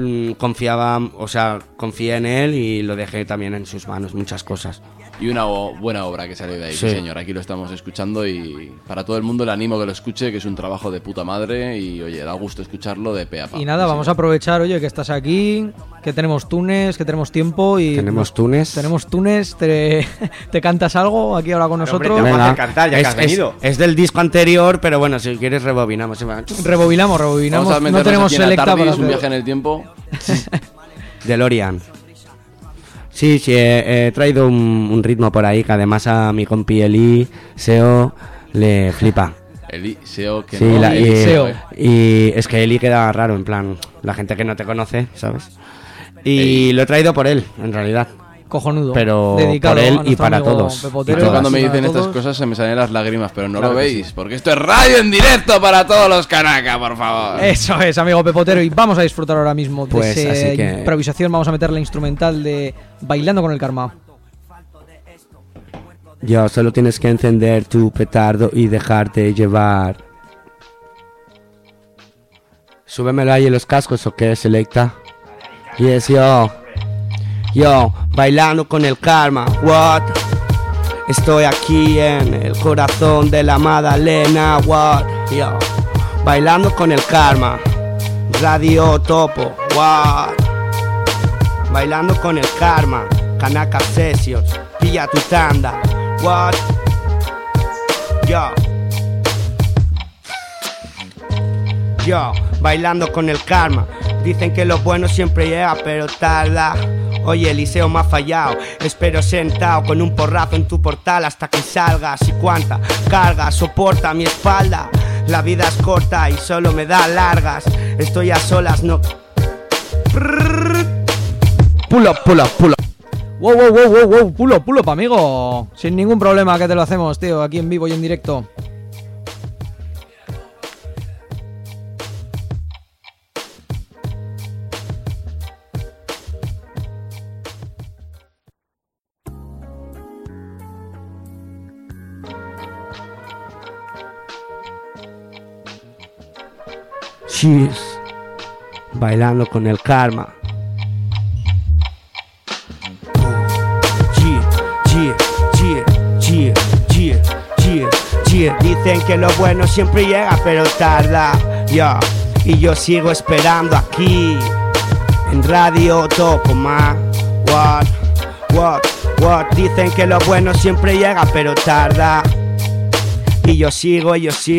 confié en él y lo dejé también en sus manos, muchas cosas. Y una buena obra que salió de ahí, sí, señor. Aquí lo estamos escuchando y para todo el mundo le animo que lo escuche, que es un trabajo de puta madre y, oye, da gusto escucharlo de pe a pa. Y nada, vamos a aprovechar, oye, que estás aquí, que tenemos tunes, que tenemos tiempo y... ¿Tenemos tunes? Tenemos tunes, ¿te cantas algo aquí ahora con nosotros? Hombre, te vamos a cantar ya que has venido. Es del disco anterior, pero bueno, si quieres rebobinamos. Rebobinamos. Vamos a no tenemos selecta para un viaje en el tiempo. DeLorean. Sí, he traído un ritmo por ahí que además a mi compi Eli, Seo, le flipa. Eli, Seo, que sí, no. Seo. Y es que Eli queda raro, en plan, la gente que no te conoce, ¿sabes? Y lo he traído por él, en realidad. Cojonudo. Pero dedicado por él y para todos. Cuando me dicen estas cosas se me salen las lágrimas, pero no claro lo veis, sí. Porque esto es radio en directo para todos los canacas, por favor. Eso es, amigo Pepotero, y vamos a disfrutar ahora mismo de pues, esa improvisación. Vamos a meter la instrumental de Bailando con el Karma. Yo, solo tienes que encender tu petardo y dejarte llevar. Súbemelo ahí en los cascos, ¿o qué, selecta? Yes, yo, bailando con el karma, what? Estoy aquí en el corazón de la Madalena, what? Yo, bailando con el karma, Radio Topo, what? Bailando con el karma, Kanaka Sessions, pilla tu tanda, what? Yo, bailando con el karma. Dicen que lo bueno siempre llega, pero tarda. Oye, Eliseo me ha fallado. Espero sentado con un porrazo en tu portal hasta que salgas. Y cuánta carga soporta mi espalda. La vida es corta y solo me da largas. Estoy a solas, no. Pull up. Wow, pull up, amigo. Sin ningún problema que te lo hacemos, tío, aquí en vivo y en directo. Cheers, bailando con el karma. Dicen que lo bueno siempre llega, pero tarda. Y yo sigo esperando aquí en Radio Topo, ma. What, dicen que lo bueno siempre llega pero tarda. Y yo sigo,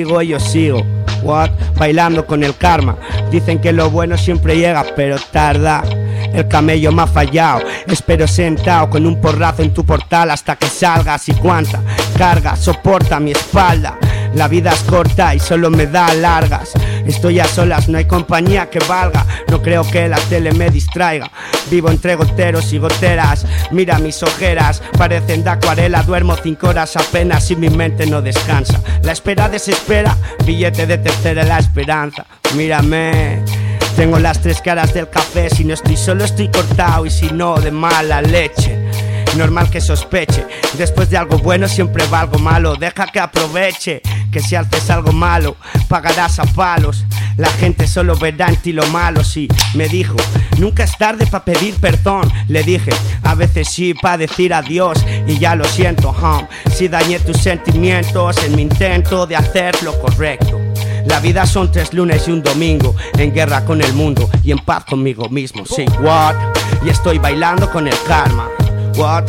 what, bailando con el karma. Dicen que lo bueno siempre llega pero tarda. El camello me ha fallado, espero sentado con un porrazo en tu portal hasta que salgas. Y cuánta carga soporta mi espalda. La vida es corta y solo me da largas. Estoy a solas, no hay compañía que valga. No creo que la tele me distraiga. Vivo entre goteros y goteras. Mira mis ojeras, parecen de acuarela. Duermo 5 horas apenas y mi mente no descansa. La espera desespera, billete de tercera la esperanza. Mírame, tengo las 3 caras del café. Si no estoy solo estoy cortado y si no de mala leche. Normal que sospeche, después de algo bueno siempre va algo malo. Deja que aproveche, que si haces algo malo pagarás a palos. La gente solo verá en ti lo malo. Sí, me dijo, nunca es tarde para pedir perdón. Le dije, a veces sí para decir adiós. Y ya lo siento, si dañé tus sentimientos en mi intento de hacer lo correcto. La vida son 3 lunes y un domingo, en guerra con el mundo y en paz conmigo mismo. Sí, what, y estoy bailando con el karma. What,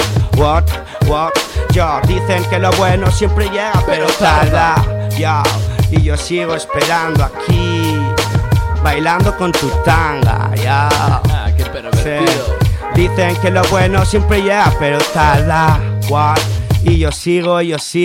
yo, dicen que lo bueno siempre llega pero tarda, yo, y yo sigo esperando aquí, bailando con tu tanga, yo. Qué pervertido. Sí. Dicen que lo bueno siempre llega pero tarda, what, y yo sigo,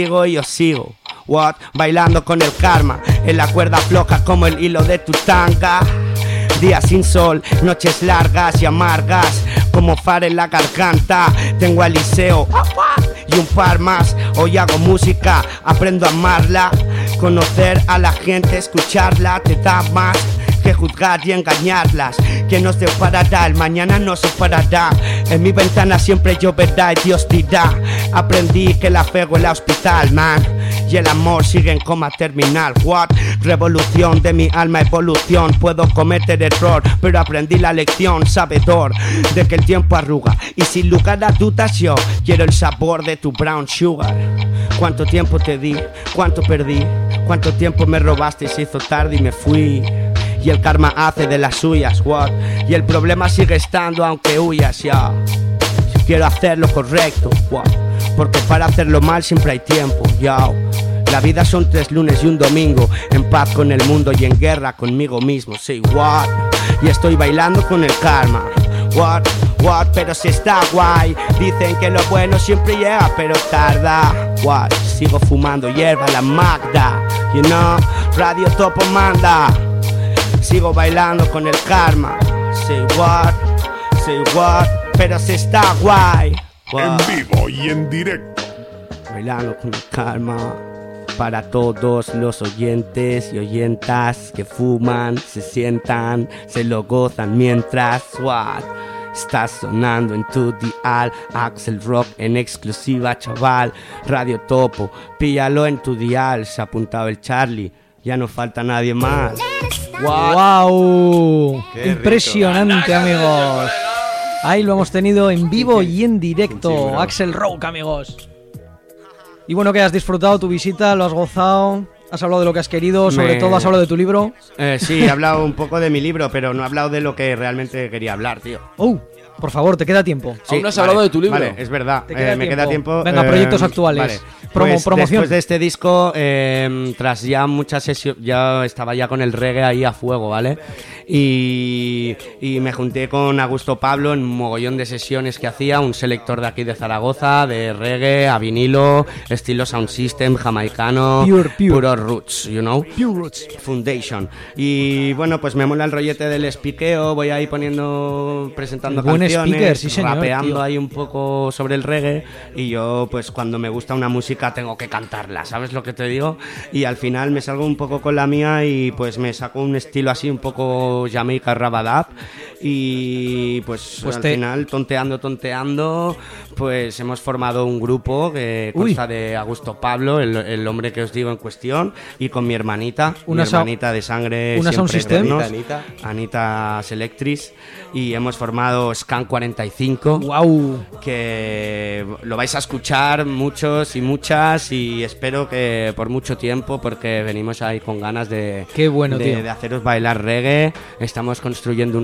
what, bailando con el karma, en la cuerda floja como el hilo de tu tanga. Días sin sol, noches largas y amargas, como far en la garganta. Tengo a Eliseo y un par más. Hoy hago música, aprendo a amarla. Conocer a la gente, escucharla, te da más que juzgar y engañarlas. Que no se parará, el mañana no se parará. En mi ventana siempre lloverá y Dios dirá. Aprendí que la fe huele a hospital, man. Y el amor sigue en coma terminal. What? Revolución de mi alma, evolución. Puedo cometer error, pero aprendí la lección. Sabedor de que el tiempo arruga. Y sin lugar a dudas yo quiero el sabor de tu brown sugar. Cuánto tiempo te di, cuánto perdí. Cuánto tiempo me robaste y se hizo tarde y me fui. Y el karma hace de las suyas, what? Y el problema sigue estando aunque huyas, ya. Si quiero hacer lo correcto, what? Porque para hacerlo mal siempre hay tiempo, ya. La vida son 3 lunes y un domingo, en paz con el mundo y en guerra conmigo mismo, sí, what? Y estoy bailando con el karma, what, pero si está guay. Dicen que lo bueno siempre llega pero tarda, what? Sigo fumando hierba la Magda, you know, Radio Topo manda. Sigo bailando con el karma. Say what, pero se está guay. What? En vivo y en directo. Bailando con el karma. Para todos los oyentes y oyentas que fuman, se sientan, se lo gozan mientras what? Está sonando en tu dial, Axel Rock en exclusiva, chaval. Radio Topo, píllalo en tu dial. Se ha apuntado el Charlie, ya no falta nadie más. ¡Wow! Impresionante, amigos. Ahí lo hemos tenido en vivo y en directo. Axel Rock, amigos. Y bueno, que has disfrutado tu visita, lo has gozado, has hablado de lo que has querido, sobre todo has hablado de tu libro. Sí, he hablado un poco de mi libro, pero no he hablado de lo que realmente quería hablar, tío. Por favor, te queda tiempo. Sí, aún no has hablado de tu libro. Vale, es verdad. Me queda tiempo. Venga, proyectos actuales. Vale. Promoción. Después de este disco, tras ya muchas sesiones, ya estaba ya con el reggae ahí a fuego, ¿vale? Y me junté con Augusto Pablo en un mogollón de sesiones que hacía, un selector de aquí de Zaragoza, de reggae, a vinilo, estilo Sound System, jamaicano, puro roots, you know? Pure roots. Foundation. Y bueno, pues me mola el rollete del espiqueo, voy ahí presentando canciones, speaker, sí, señor, rapeando tío. ahí un poco sobre el reggae, y yo pues cuando me gusta una música tengo que cantarla, ¿sabes lo que te digo? Y al final me salgo un poco con la mía y pues me saco un estilo así un poco Jamaica Rabadab, y pues al final tonteando pues hemos formado un grupo que consta de Augusto Pablo, el hombre que os digo en cuestión, y con mi hermanita de sangre, una Sound System, Anita Selectris, y hemos formado Scan 45. Wow. Que lo vais a escuchar muchos y muchas, y espero que por mucho tiempo, porque venimos ahí con ganas de Qué bueno, tío. de haceros bailar reggae. Estamos construyendo un sound system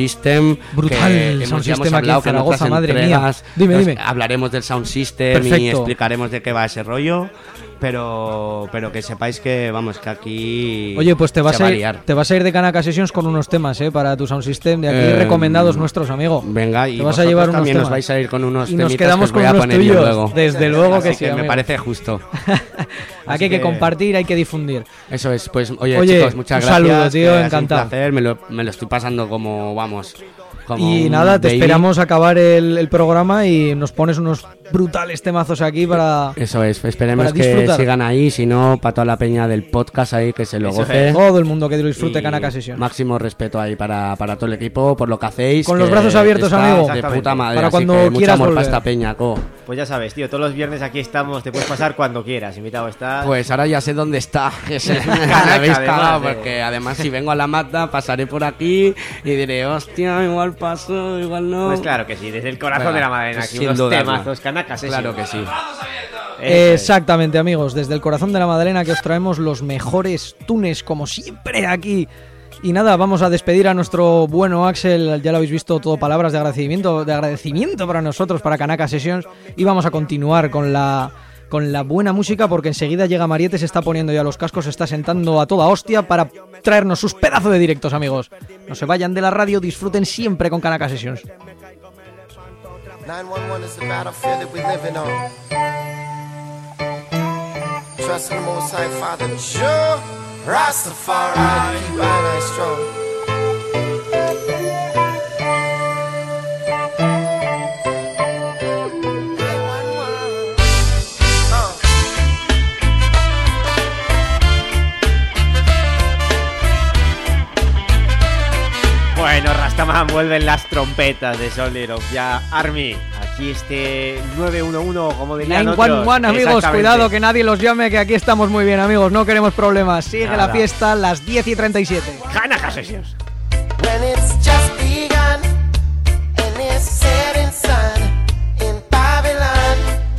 System. Brutal el Sound System aquí en Zaragoza, madre mía. Dime. Hablaremos del Sound System. Perfecto. Y explicaremos de qué va ese rollo. Pero que sepáis que, vamos, que aquí. Oye, pues te vas a ir de Kanaka Sessions con unos temas, para tu Sound System. De aquí recomendados nuestros, amigo. Venga, y te vas a llevar unos también temas. Os vais a ir con unos y temitas nos quedamos que os voy con a unos poner tuyos. yo luego. Desde luego Así que sí, me amigo. parece justo. Aquí hay que compartir, hay que difundir. Eso es, pues oye chicos, muchas un gracias. saludo, tío, encantado. Un placer, me lo estoy pasando como, vamos. Y nada, te esperamos acabar el programa y nos pones unos brutales temazos aquí para. Eso es, esperemos que sigan ahí, si no, para toda la peña del podcast ahí, que se lo goce. Todo el mundo que lo disfrute Kanaka Sessions. Máximo respeto ahí para todo el equipo, por lo que hacéis. Con los brazos abiertos, amigo. De puta madre, para cuando así que quieras mucho amor volver. para esta peña, Pues ya sabes, tío, todos los viernes aquí estamos, te puedes pasar cuando quieras, invitado estás. Pues ahora ya sé dónde está, que se me habéis cagado, porque además si vengo a la Mata pasaré por aquí y diré, hostia, igual paso, igual no. Pues claro que sí, desde el corazón de la Madalena, aquí unos temazos, Kanaka Sessions. Claro que sí. Exactamente, amigos, desde el corazón de la Madalena que os traemos los mejores tunes, como siempre aquí. Y nada, vamos a despedir a nuestro bueno Axel, ya lo habéis visto, todo palabras de agradecimiento para nosotros, para Kanaka Sessions, y vamos a continuar con la buena música, porque enseguida llega Mariette, se está poniendo ya los cascos, se está sentando a toda hostia para traernos sus pedazos de directos, amigos. No se vayan de la radio, disfruten siempre con Kanaka Sessions. 911 is the battlefield that we living on. Trust in the Most High Father, sure, Rastafari, keep our life strong. Bueno, Rastaman, vuelven las trompetas de Soldier of Ya Army. Aquí este 911, como dirían 911, amigos, cuidado que nadie los llame, que aquí estamos muy bien, amigos, no queremos problemas. Sigue la fiesta, las 10:37. Kanaka Sessions. When it's just begun and it's setting sun in Babylon.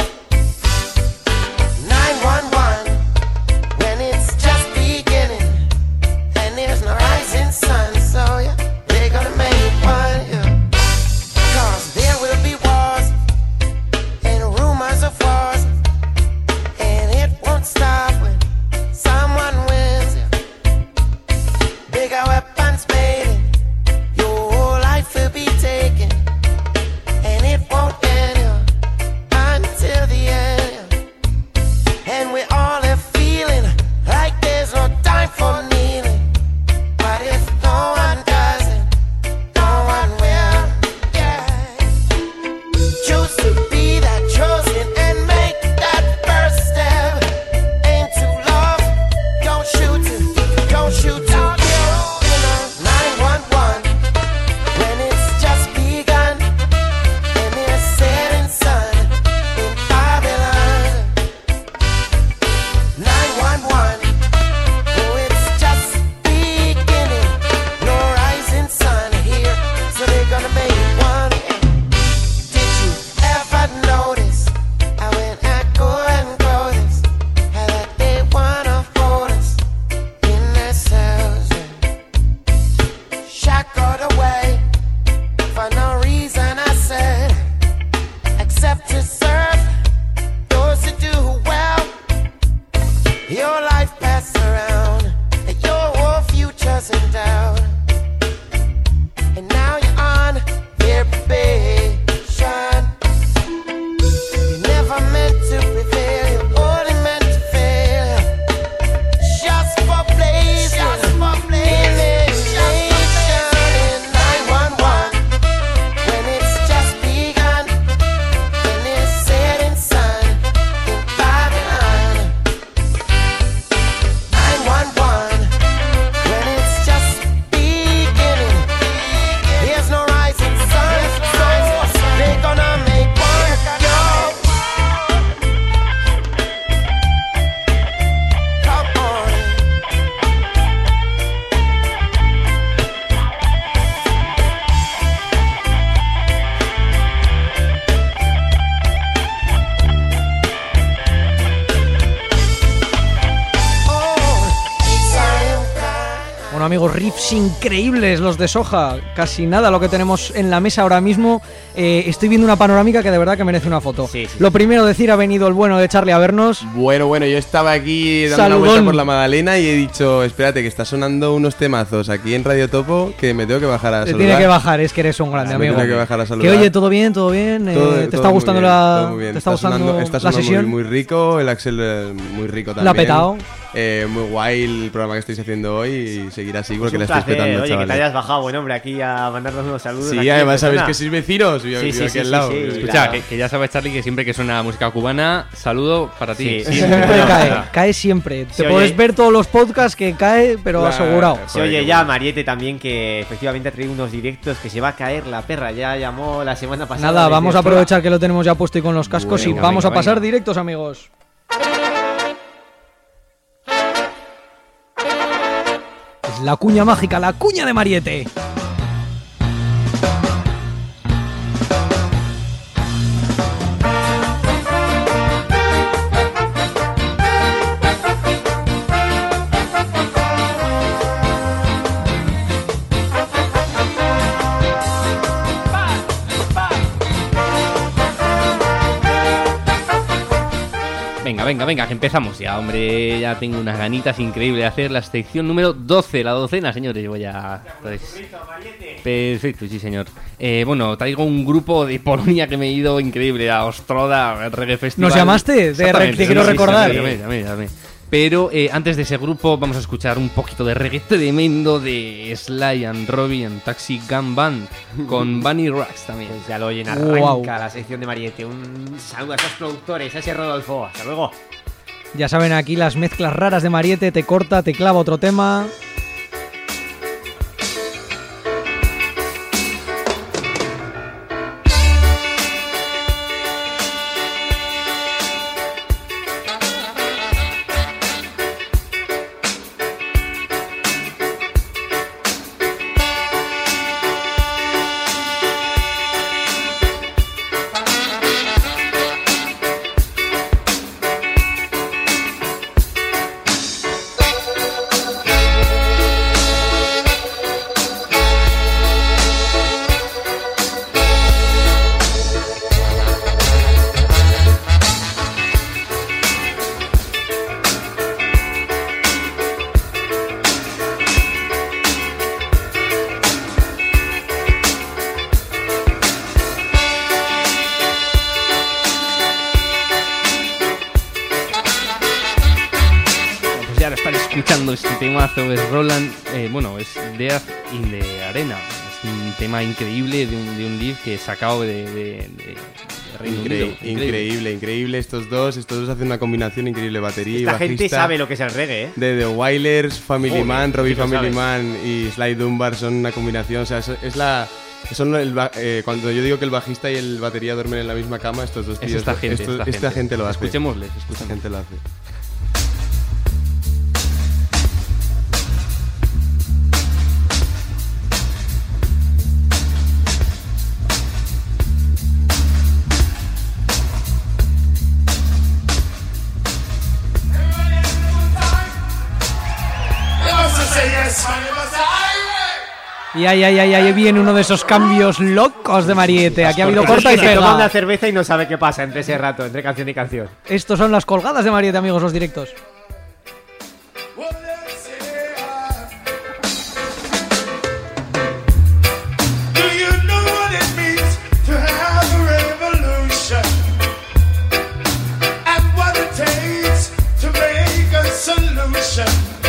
911, when it's just beginning and there's no rising sun, so yeah, they're gonna make one, yeah. 'Cause there will be wars and rumors of wars, and it won't stop when someone wins, yeah. Bigger weapons made, your whole life will be taken, and it won't end, yeah, until the end, yeah. And we all are feeling like there's no time for kneeling, but if no one does it, no one will, yeah. Choose to be that chosen and make that first step into love. Don't shoot to, don't shoot to kill, you know. 911, when it's just begun and there's setting sun in Babylon. 911, oh, it's just beginning, no rising sun here, so they're gonna make one. Did you ever notice how when I go and grow this, how that they wanna hold us in their cells, shackled away for no reason, I said, except to serve those who do well. Your life passed around, and your whole future's in doubt, and now you're on their probation. You never meant to prevail, you only meant to fail. Just for blazing, in their nation. In 911, when it's just begun, and it's setting sun in Babylon. 911, when it's just begun. Bueno amigos, riffs increíbles los de Soja, casi nada lo que tenemos en la mesa ahora mismo. Estoy viendo una panorámica que de verdad que merece una foto. Sí. Lo primero decir, ha venido el bueno de Charlie a vernos. Bueno, yo estaba aquí dando Saludón. una vuelta por la Magdalena y he dicho, espérate que está sonando unos temazos aquí en Radio Topo que me tengo que bajar a saludar. Tiene que bajar, es que eres un grande amigo. Tengo que bajar a saludar. Que oye, ¿todo bien? ¿Te está gustando está sonando la sesión? Muy rico, el Axel muy rico también. La ha petado. Muy guay el programa que estáis haciendo hoy y seguir así porque Es un le estáis placer, petando, oye, chavales. que te hayas bajado, buen hombre, aquí a mandarnos unos saludos. Sí, aquí además sabéis persona. que sois vecinos, vivo aquí al lado. Escucha, que ya sabes, Charlie, que siempre que suena música cubana, saludo para ti. Sí, siempre cae siempre. Se Te puedes oye. ver todos los podcasts que cae, pero asegurado. Se oye ya Mariette también que efectivamente ha traído unos directos que se va a caer la perra. Ya llamó la semana pasada. Nada, desde vamos a fuera. aprovechar que lo tenemos ya puesto y con los cascos y Venga, vamos venga, a pasar venga. directos, amigos. Es la cuña mágica, la cuña de Mariette. Venga, que empezamos ya, hombre. Ya tengo unas ganitas increíbles de hacer la sección número 12, la docena, señores. Voy a... Perfecto, sí, señor. Bueno, traigo un grupo de Polonia que me he ido increíble, a Ostroda, Reggae Festival. ¿Nos llamaste? Te quiero recordar. Llamé. Pero antes de ese grupo vamos a escuchar un poquito de reggae tremendo de Sly and Robbie and Taxi Gun Band con Bunny Rax también. Pues ya lo oyen, arranca la sección de Mariette. Un saludo a esos productores, a ese Rodolfo. Hasta luego. Ya saben aquí las mezclas raras de Mariette, te corta, te clava otro tema. Escuchando este temazo es Roland, es Death in the Arena. Es un tema increíble de un live que he sacado de Reino Unido. Increíble. Estos dos hacen una combinación increíble, batería y Esta bajista. gente sabe lo que es el reggae, ¿eh? De The Wailers, Family Man, Robbie sí lo Family sabes. Man y Sly Dunbar son una combinación, o sea, cuando yo digo que el bajista y el batería duermen en la misma cama, estos dos tíos, esta gente lo hace. Escuchémosles. Esta gente lo hace. Y ahí viene uno de esos cambios locos de Mariette. Aquí ha habido corta y Se toma pega. una cerveza y no sabe qué pasa entre ese rato, entre canción y canción. Estos son las colgadas de Mariette, amigos, los directos. Do you know what it means to have a revolution? And what it takes to make a solution?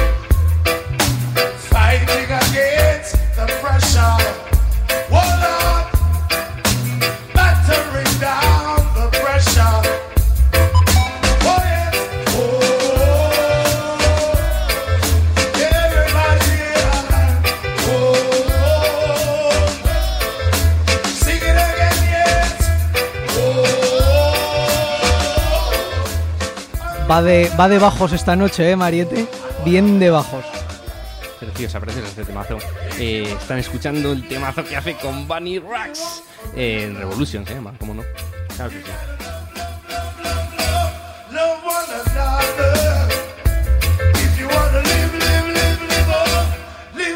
Fighting against the pressure. Hold on. Battering down the pressure. Oh yes. Oh. Everybody here. Oh. Sing it again, yes. Va de bajos esta noche, Mariette. Bien de bajos. Preciosa este temazo. Están escuchando el temazo que hace con Bunny Rax. Revolution se llama, ¿cómo no? Claro que sí. Love one another. If you wanna live, live, live, live on. Live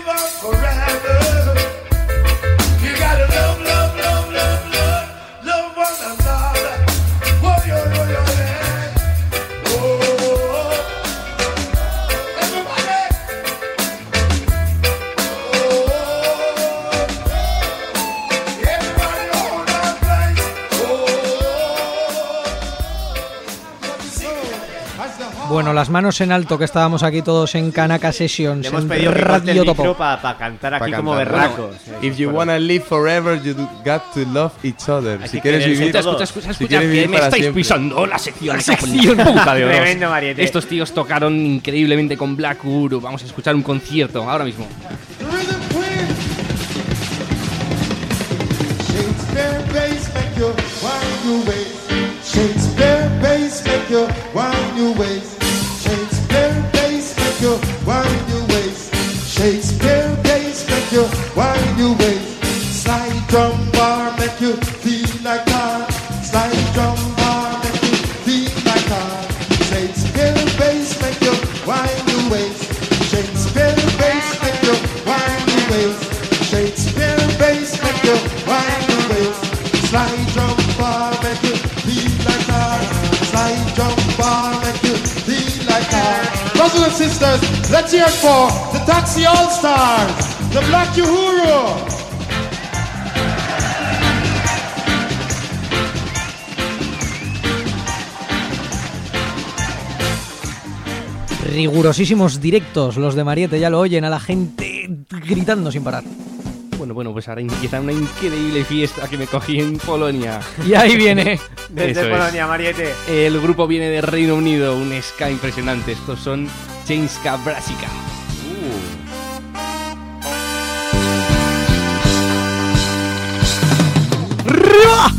Bueno, las manos en alto, que estábamos aquí todos en Kanaka Sessions. Le hemos en pedido que corte el Radio micro Topo. para cantar aquí como berracos. If you wanna live forever, you got to love each other. Si quieres vivir, Escucha, si quieres que vivir me para estáis siempre. pisando la sección. La sección. Puta de Dios. Tremendo, Mariette. Estos tíos tocaron increíblemente con Black Guru. Vamos a escuchar un concierto ahora mismo. Shakespeare bass make you wind your waist. Shakespeare bass make you wind your waist. Shakespeare bass make you wind your waist. Shakespeare bass make you wind your waist. Slide drum bar make you feel like that. Slide drum bar make you feel like that. Shakespeare bass make you wind your waist. Shakespeare bass make you wind your waist. Shakespeare bass make you wind your waist. Slide drum bar make you feel like that. Slide drum bar make you feel like that. Brothers and sisters, let's hear it for the Taxi All-Stars, the Black Uhuru. Rigurosísimos directos los de Mariette, ya lo oyen a la gente gritando sin parar. Bueno, pues ahora empieza una increíble fiesta que me cogí en Polonia. Y ahí viene. Desde Eso Polonia, Mariette. El grupo viene de Reino Unido, un ska impresionante. Estos son Chainska Brassica. ¡Riva!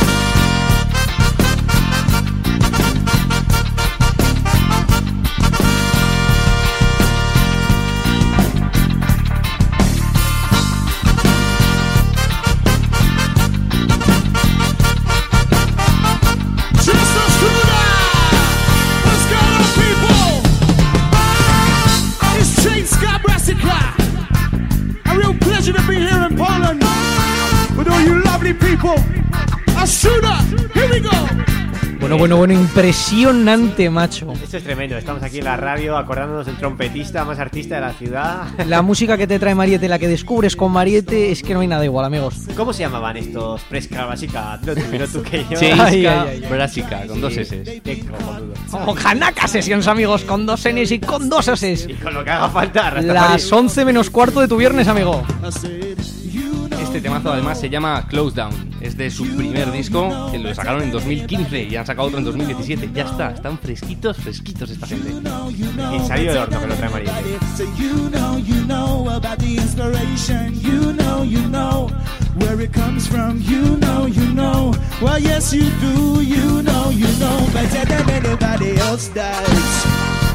Bueno, impresionante, macho. Esto es tremendo, estamos aquí en la radio acordándonos del trompetista más artista de la ciudad. La música que te trae Mariette, la que descubres con Mariette, es que no hay nada igual, amigos. ¿Cómo se llamaban estos Preska Básica? No tú que yo. Chainska Brassica, con dos S. Qué cojonudo. Como Kanaka Sessions, amigos, con dos Ns y con dos S. Y con lo que haga falta, Rastafari. Las 11 menos cuarto de tu viernes, amigo. Este temazo además se llama Close Down. Es de su primer disco, que lo sacaron en 2015 y han sacado otro en 2017. Ya está, están fresquitos esta gente. Y salió del horno que lo trae Mariette. You know about the inspiration. You know where it comes from. You know. Well, yes, you do. You know better than anybody else does.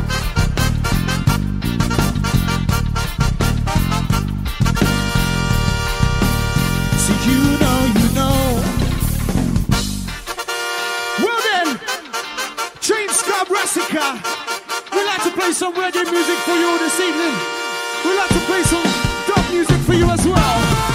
You know. Well then, Chainska Brassica, we'd like to play some reggae music for you this evening. We'd like to play some dub music for you as well.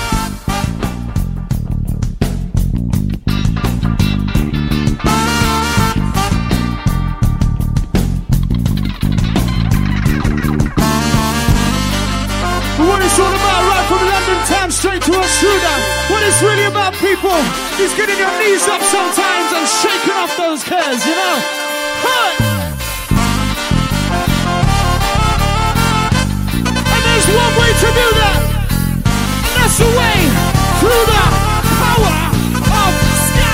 What it's all about, right from London town straight to a shooter. What it's really about, people, is getting your knees up sometimes and shaking off those curves, you know? Hey! And there's one way to do that. And that's the way through the power of ska.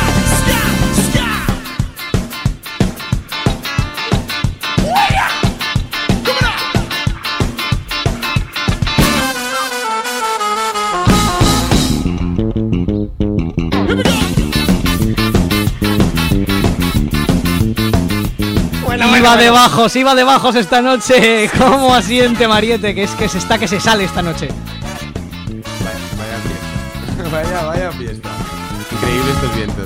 Iba de bajos esta noche. ¿Cómo asiente Mariette? Que es que se sale esta noche. Vaya fiesta. Increíble estos vientos.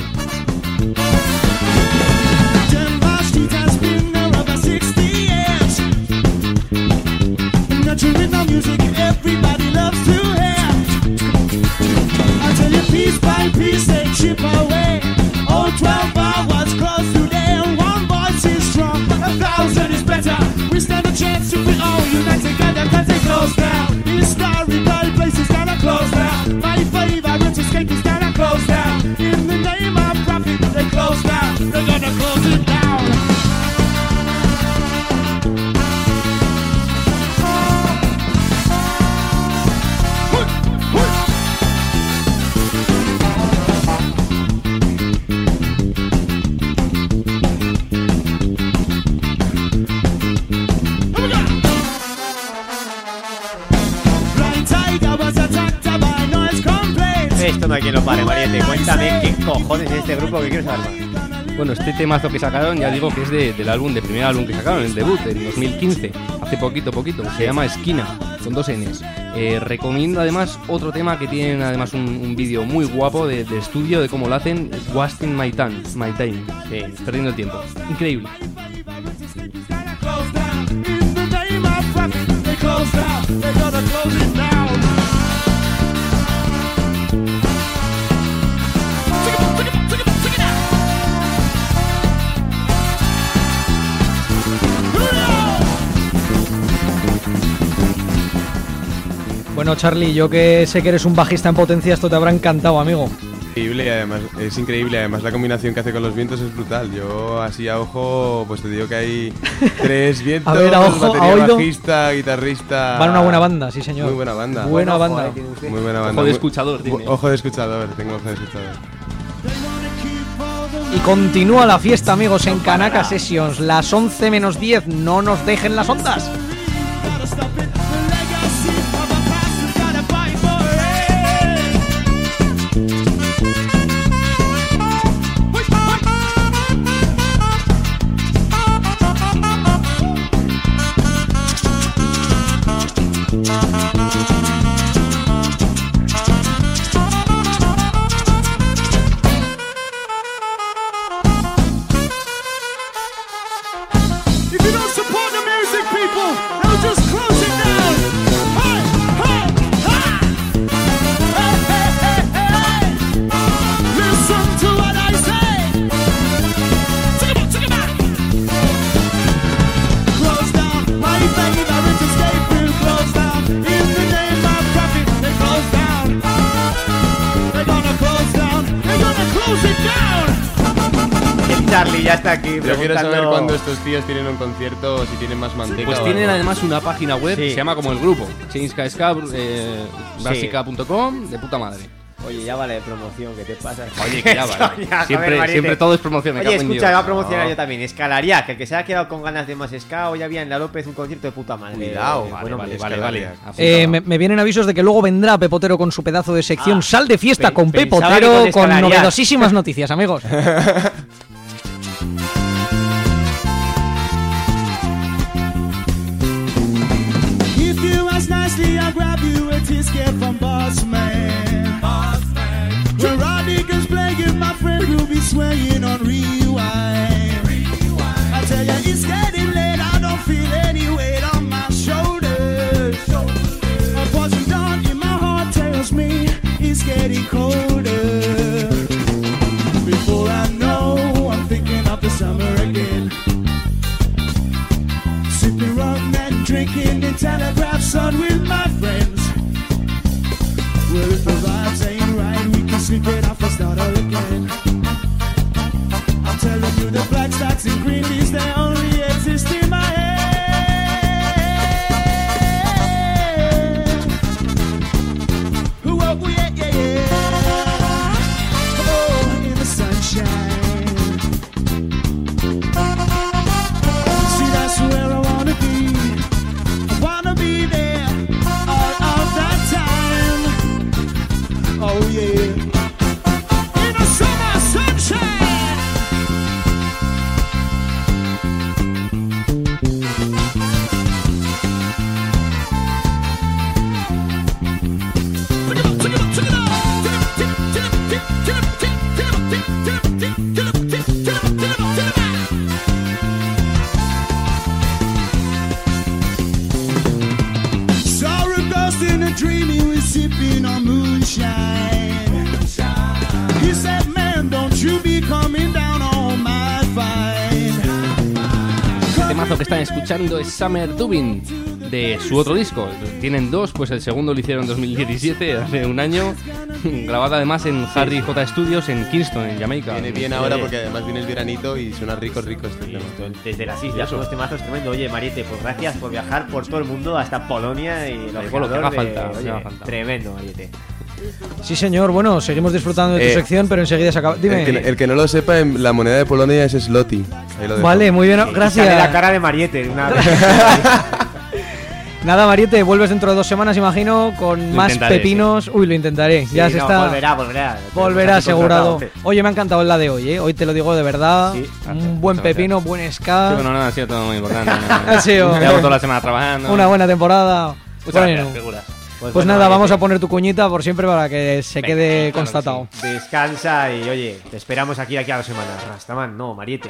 Piece by piece they chip away. All 12 hours close today, and one voice is strong, 1,000 is better. We stand a chance if we all unite together, cause they close down. Historical places gonna close down. My favorite escape is gonna close down. In the name of prophecy. esto no hay quien lo pare, Mariette. Cuéntame qué cojones es este grupo que quiero saber más. Bueno, este temazo que sacaron, ya digo que es del álbum, del primer álbum que sacaron, el debut, en 2015, hace poquito, se llama Esquina, con 2 Ns. Recomiendo además otro tema que tienen además un vídeo muy guapo de estudio de cómo lo hacen, Wasting My Time, sí, perdiendo el tiempo, increíble. Bueno, Charlie, yo que sé que eres un bajista en potencia, esto te habrá encantado, amigo. Es increíble, además la combinación que hace con los vientos es brutal. Yo así a ojo, pues te digo que hay 3 vientos, a ver, a ojo, batería, bajista, guitarrista. Van una buena banda, sí señor. Muy buena banda. Buena banda. Muy buena banda. Ojo de escuchador, tiene. Ojo de escuchador, tengo ojo de escuchador. Y continúa la fiesta, amigos, en Kanaka Sessions. Las 11 menos 10, no nos dejen las ondas. Charlie ya está aquí. Yo quiero saber cuándo estos tíos tienen un concierto, si tienen más manteca. Pues tienen además una página web que se llama como el grupo, changeSky.com, de puta madre. Oye, ya vale de promoción, ¿qué te pasa? Oye, que ya vale. Siempre todo es promoción. Oye, escucha, voy a promocionar yo también. Escalaría, que el que se ha quedado con ganas de más ska, hoy había en La López un concierto de puta madre. Cuidado. Vale. Me vienen avisos de que luego vendrá Pepotero con su pedazo de sección Sal de Fiesta con Pepotero, con novedosísimas noticias, amigos. I'll grab you a ticket from Bossman. Where our niggas playing, my friend will be swaying on rewind. I tell ya, it's getting late, I don't feel any weight on my shoulders. A poison dawn in my heart tells me it's getting colder. Before I know, I'm thinking of the summer again. Sipping rum and drinking the Telegraph Sun with my friends. Well, if the vibes ain't right, we can sleep it off and start all again. I'm telling you, the black stacks and green leaves, they only exist in my head. Oh, yeah. Oh, in the sunshine. See, that's where I wanna be. I wanna be there all of that time. Oh yeah. In the summer sunshine. Saw a ghost in a dream, he was sipping on moonshine. He said, man, don't you be coming down on my fine. El temazo que están escuchando es Summer Dubin, de su otro disco. Tienen 2, pues el segundo lo hicieron en 2017, hace un año. Grabado además en Harry J Studios en Kingston, en Jamaica. Viene bien ahora porque además viene el veranito y suena rico este tema. Desde las islas, son este mazo es tremendo. Oye, Mariette, pues gracias por viajar por todo el mundo hasta Polonia y lo que haga falta. Tremendo, Mariette. Sí, señor. Bueno, seguimos disfrutando de tu sección, pero enseguida se acaba. Dime. El que no lo sepa, la moneda de Polonia es Zloty. Vale, muy bien, gracias. Sale la cara de Mariette. Nada, Mariette, vuelves dentro de 2 semanas, imagino, con Lo más intentaré, pepinos. sí. Uy, lo intentaré. Sí, Ya se no, está. Volverá asegurado. contratado. Oye, me ha encantado la de hoy, ¿eh? Hoy te lo digo de verdad. Sí. Un buen pepino, buen ska. Sí, bueno, nada, ha sido todo muy importante. Ha sido- Llevo toda la semana trabajando. Una buena temporada. Muchas Bueno. gracias, figuras. Pues bueno, nada, Mariette. vamos a poner tu cuñita por siempre para que se Venga, quede claro que constatado. sí. Descansa y oye, te esperamos aquí a 2 semanas. Rastaman, no, Mariette.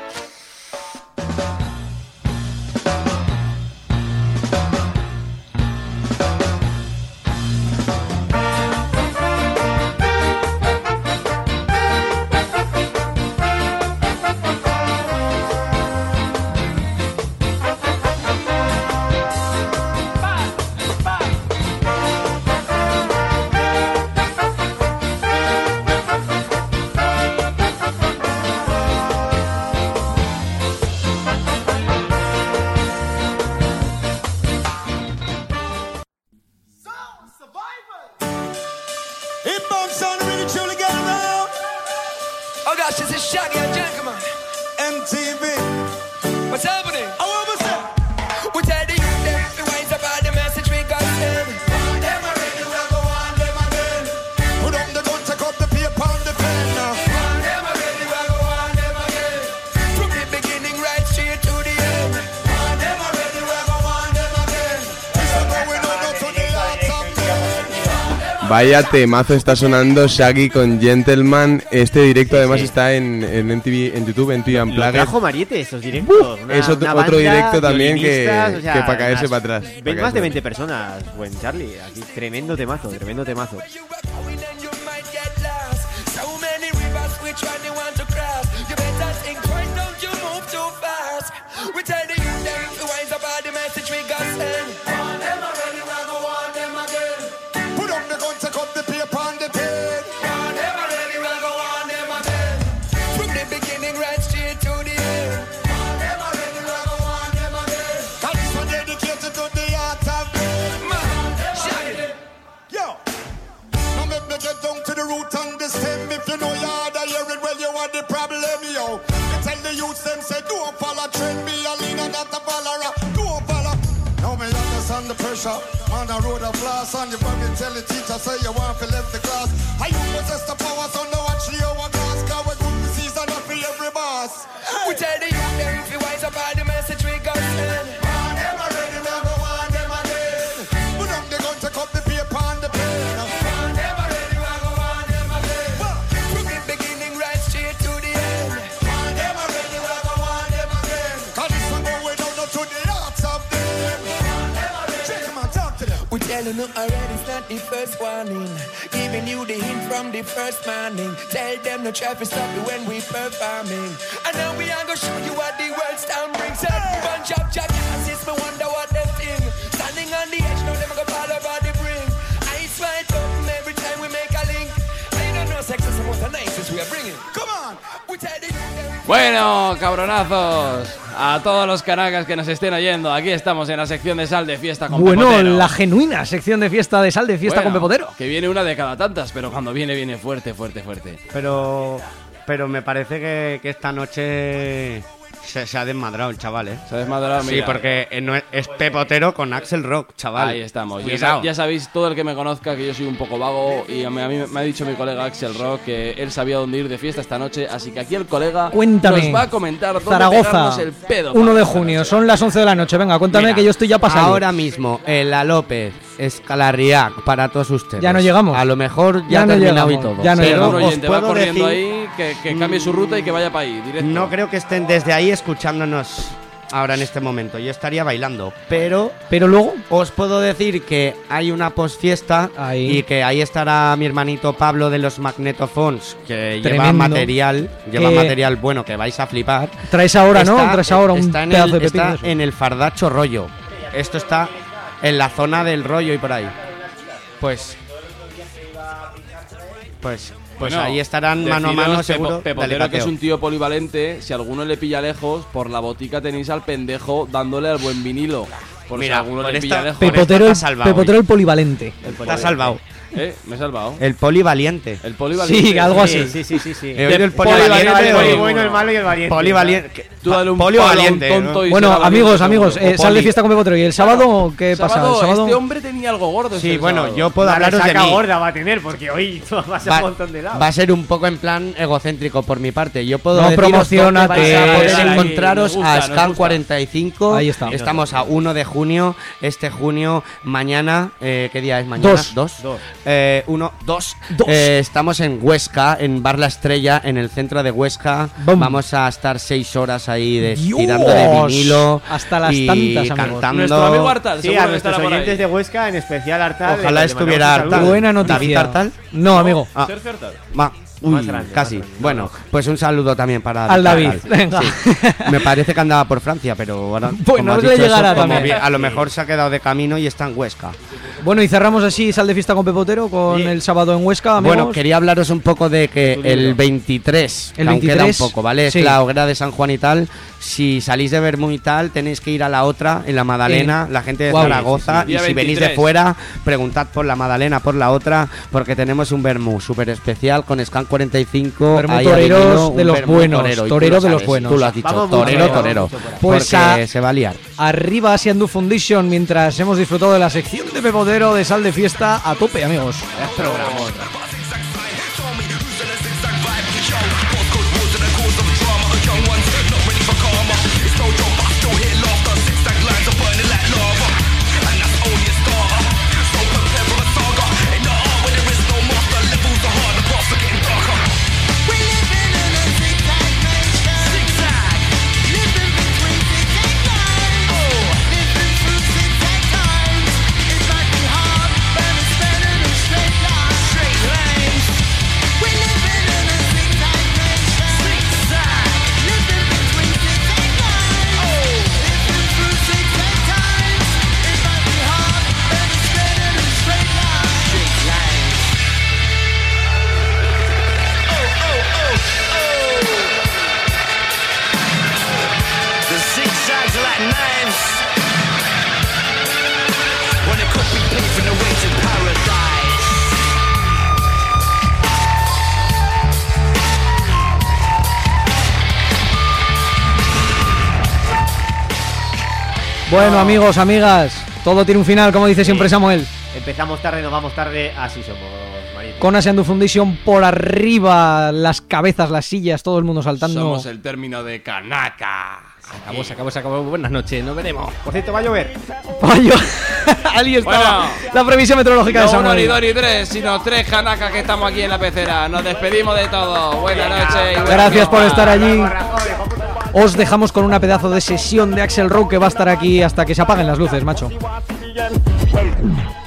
Inbound sound really truly get around. Oh gosh, this is Shaggy and Gentleman. MTV. What's happening? I want to say. We tell the youth them to wise up all the message we got sent. Them already will go on them again. Put on the gun, take up the paper and the pen. Them already will go on them again. From the beginning right straight to the end. Them already will go on them again. This is going on to the heart of them. Vaya temazo está sonando Shaggy con Gentleman. Este directo además está en MTV, en YouTube, en TV Lo Unplugged. trajo Mariette estos directos. Es otro banda, directo también que violinistas, o sea, para caerse unas- para atrás. Ven para más de caerse. 20 personas, buen Charlie. Aquí, tremendo temazo, tremendo temazo. So many rivers, which one you want to cross? You better think twice, don't you move too fast. We tell the youth them to wise up all the message we got sent. Them already will go on them again. Put on the gun, take up the paper and the pen. Them already will go on them again. From the beginning right straight to the end. Them already will go on them again. And this one dedicated to the heart of them. Shaggy. Yo, now make me get down to the root and the stem. If you know you're hard to hear it, well, you are the problem, yo. You tell the youths them, say, don't follow trend, be a leader, not a follower. Don't follow. Now me understand the pressure. On the road of glass, and you probably tell the teacher, say you want to left the class. How you possess the power, so no watch the hourglass. Cause we're good to season up for every boss. We tell the youth them to wise up all the message we got sent. Them already will go on them again. Put on the gun, take up the paper and the pen. Them already will go on them again. From the beginning right straight to the end. Them already will go on them again. Cause this one going down to the hearts of them. Check them out, talk to them. We telling you already it's not the first warning. Giving you the hint from the first morning. Tell them no traffic stop you when we performing. And now we are gonna show you what the world stand brings. Certain bunch of jackasses, me wonder what they think. Standing on the edge, now them go fall over the brink. Ice wide open every time we make a link. I don't know sex is the nicest we are bringing. Come on, we tell the Bueno, cabronazos, a todos los canacas que nos estén oyendo, aquí estamos en la sección de Sal de Fiesta con Bueno, Pepotero. la genuina sección de fiesta de Sal de Fiesta Bueno, con Pepotero. Que viene una de cada tantas, pero cuando viene, viene fuerte, fuerte, fuerte. Pero me parece que esta noche se ha desmadrado el chaval, ¿eh? Se ha desmadrado, Sí, mira. porque no es Pepotero con Axel Rock, chaval. Ahí estamos. Cuidado. Ya sabéis, todo el que me conozca, que yo soy un poco vago y a mí me ha dicho mi colega Axel Rock que él sabía dónde ir de fiesta esta noche, así que aquí el colega Cuéntame. nos va a comentar dónde Zaragoza, pegarnos el pedo. 1 de junio, son las 11 de la noche. Venga, cuéntame Mira, que yo estoy ya pasado. Ahora mismo, en La López, Escalarriac, para todos ustedes. Ya no llegamos. A lo mejor Ya ya ha no terminado llegamos, y todo. ya no Pero llegamos. Un os oyente va puedo corriendo decir, ahí, que cambie su ruta y que vaya para ahí, directo. no creo que estén desde ahí escuchándonos ahora en este momento. Yo estaría bailando, pero luego os puedo decir que hay una posfiesta y que ahí estará mi hermanito Pablo de los Magnetophones, que lleva Tremendo. material bueno que vais a flipar. Traes ahora, ¿no? Está- Traes ahora un está en pedazo el, de pepino está de eso. en el Fardacho Rollo. Esto está en la zona del rollo y por ahí. Pues Bueno, ahí estarán mano a mano deciros, seguro. de Pepotero, que alicateo. es un tío polivalente, si alguno le pilla lejos, por la botica tenéis al pendejo dándole al buen vinilo. Por Mira, si alguno por le esta- pilla lejos. Pepotero, está salvado Pepotero el polivalente. Está salvado. Me he salvado. El polivaliente. El polivaliente. Sí, algo así. Sí. He oído el polivaliente. El poli bueno, el malo y el valiente. Polivalente. Tú dale un Polivalente, palo a un tonto ¿no? y Bueno, será amigos, valiente. sal de fiesta con Pepotero. ¿Y el sábado qué pasa? ¿El sábado? Este hombre tenía algo gordo. Sí, este bueno, sábado. yo puedo La hablaros de resaca mí. gorda va a tener, porque hoy va a ser un montón de lados. Va a ser un poco en plan egocéntrico por mi parte. Yo puedo No deciros promociona, dónde vais a que poder sí, encontraros nos gusta, a nos Scan gusta. 45. Ahí está. Estamos a 1 de junio. Este junio, mañana, ¿qué día es mañana? Dos. 2. Estamos en Huesca, en Bar La Estrella, en el centro de Huesca. Bum. Vamos a estar 6 horas ahí Dios. tirando de vinilo. Hasta las y tantas, amigos. cantando. Nuestro amigo Artal, Sí, seguro a que estará nuestros por ahí. oyentes de Huesca, en especial Artal. Ojalá le estuviera mandamos un saludo. Artal. Buena noticia. ¿David Artal? No, amigo. Ah. Sergio Artal. Uy, Más grande, casi. más grande. Bueno, pues un saludo también para Al David. Artal. Venga. Sí. Me parece que andaba por Francia, pero ahora Bueno, como has le dicho llegará eso, como también. bien, a lo mejor se ha quedado de camino y está en Huesca. Bueno, y cerramos así Sal de fiesta con Pepotero con Bien. el sábado en Huesca, amigos. Bueno, quería hablaros un poco de que el 23, El que aún queda un 23, poco, ¿vale? sí. Es la hoguera de San Juan y tal. Si salís de Bermú y tal, tenéis que ir a la otra, en la Magdalena, la gente de Guau. Zaragoza. Sí. Y Día si venís de 23. fuera, preguntad por la Magdalena, por la otra, porque tenemos un Bermú súper especial con Scan 45. Bermú ahí toreros adivino, un de los Bermú buenos, torero, y tú torero lo de los sabes, buenos. Tú lo has dicho, Vamos mucho, torero, vamos torero. mucho por ahí. Pues Porque se va a liar. arriba Asian Foundation mientras hemos disfrutado de la sección de Pepotero de Sal de fiesta a tope, amigos. The zigzags are like knives. When it could be paving the way to paradise. Bueno, amigos, amigas, todo tiene un final, como dice siempre Samuel. Empezamos tarde, nos vamos tarde, así somos, Marito. Con Asian Foundation por arriba, las cabezas, las sillas, todo el mundo saltando. Somos el término de Kanaka. Se acabó. Buenas noches, nos veremos. Por cierto, va a llover. Payo. Ahí estaba Bueno, la previsión meteorológica de No uno, ni Samuel. dos, ni tres, sino 3 Kanaka que estamos aquí en la pecera. Nos despedimos de todo. Buenas noches. y buenas Gracias por noches. estar allí. Os dejamos con una pedazo de sesión de Axel Rowe que va a estar aquí hasta que se apaguen las luces, macho. Well,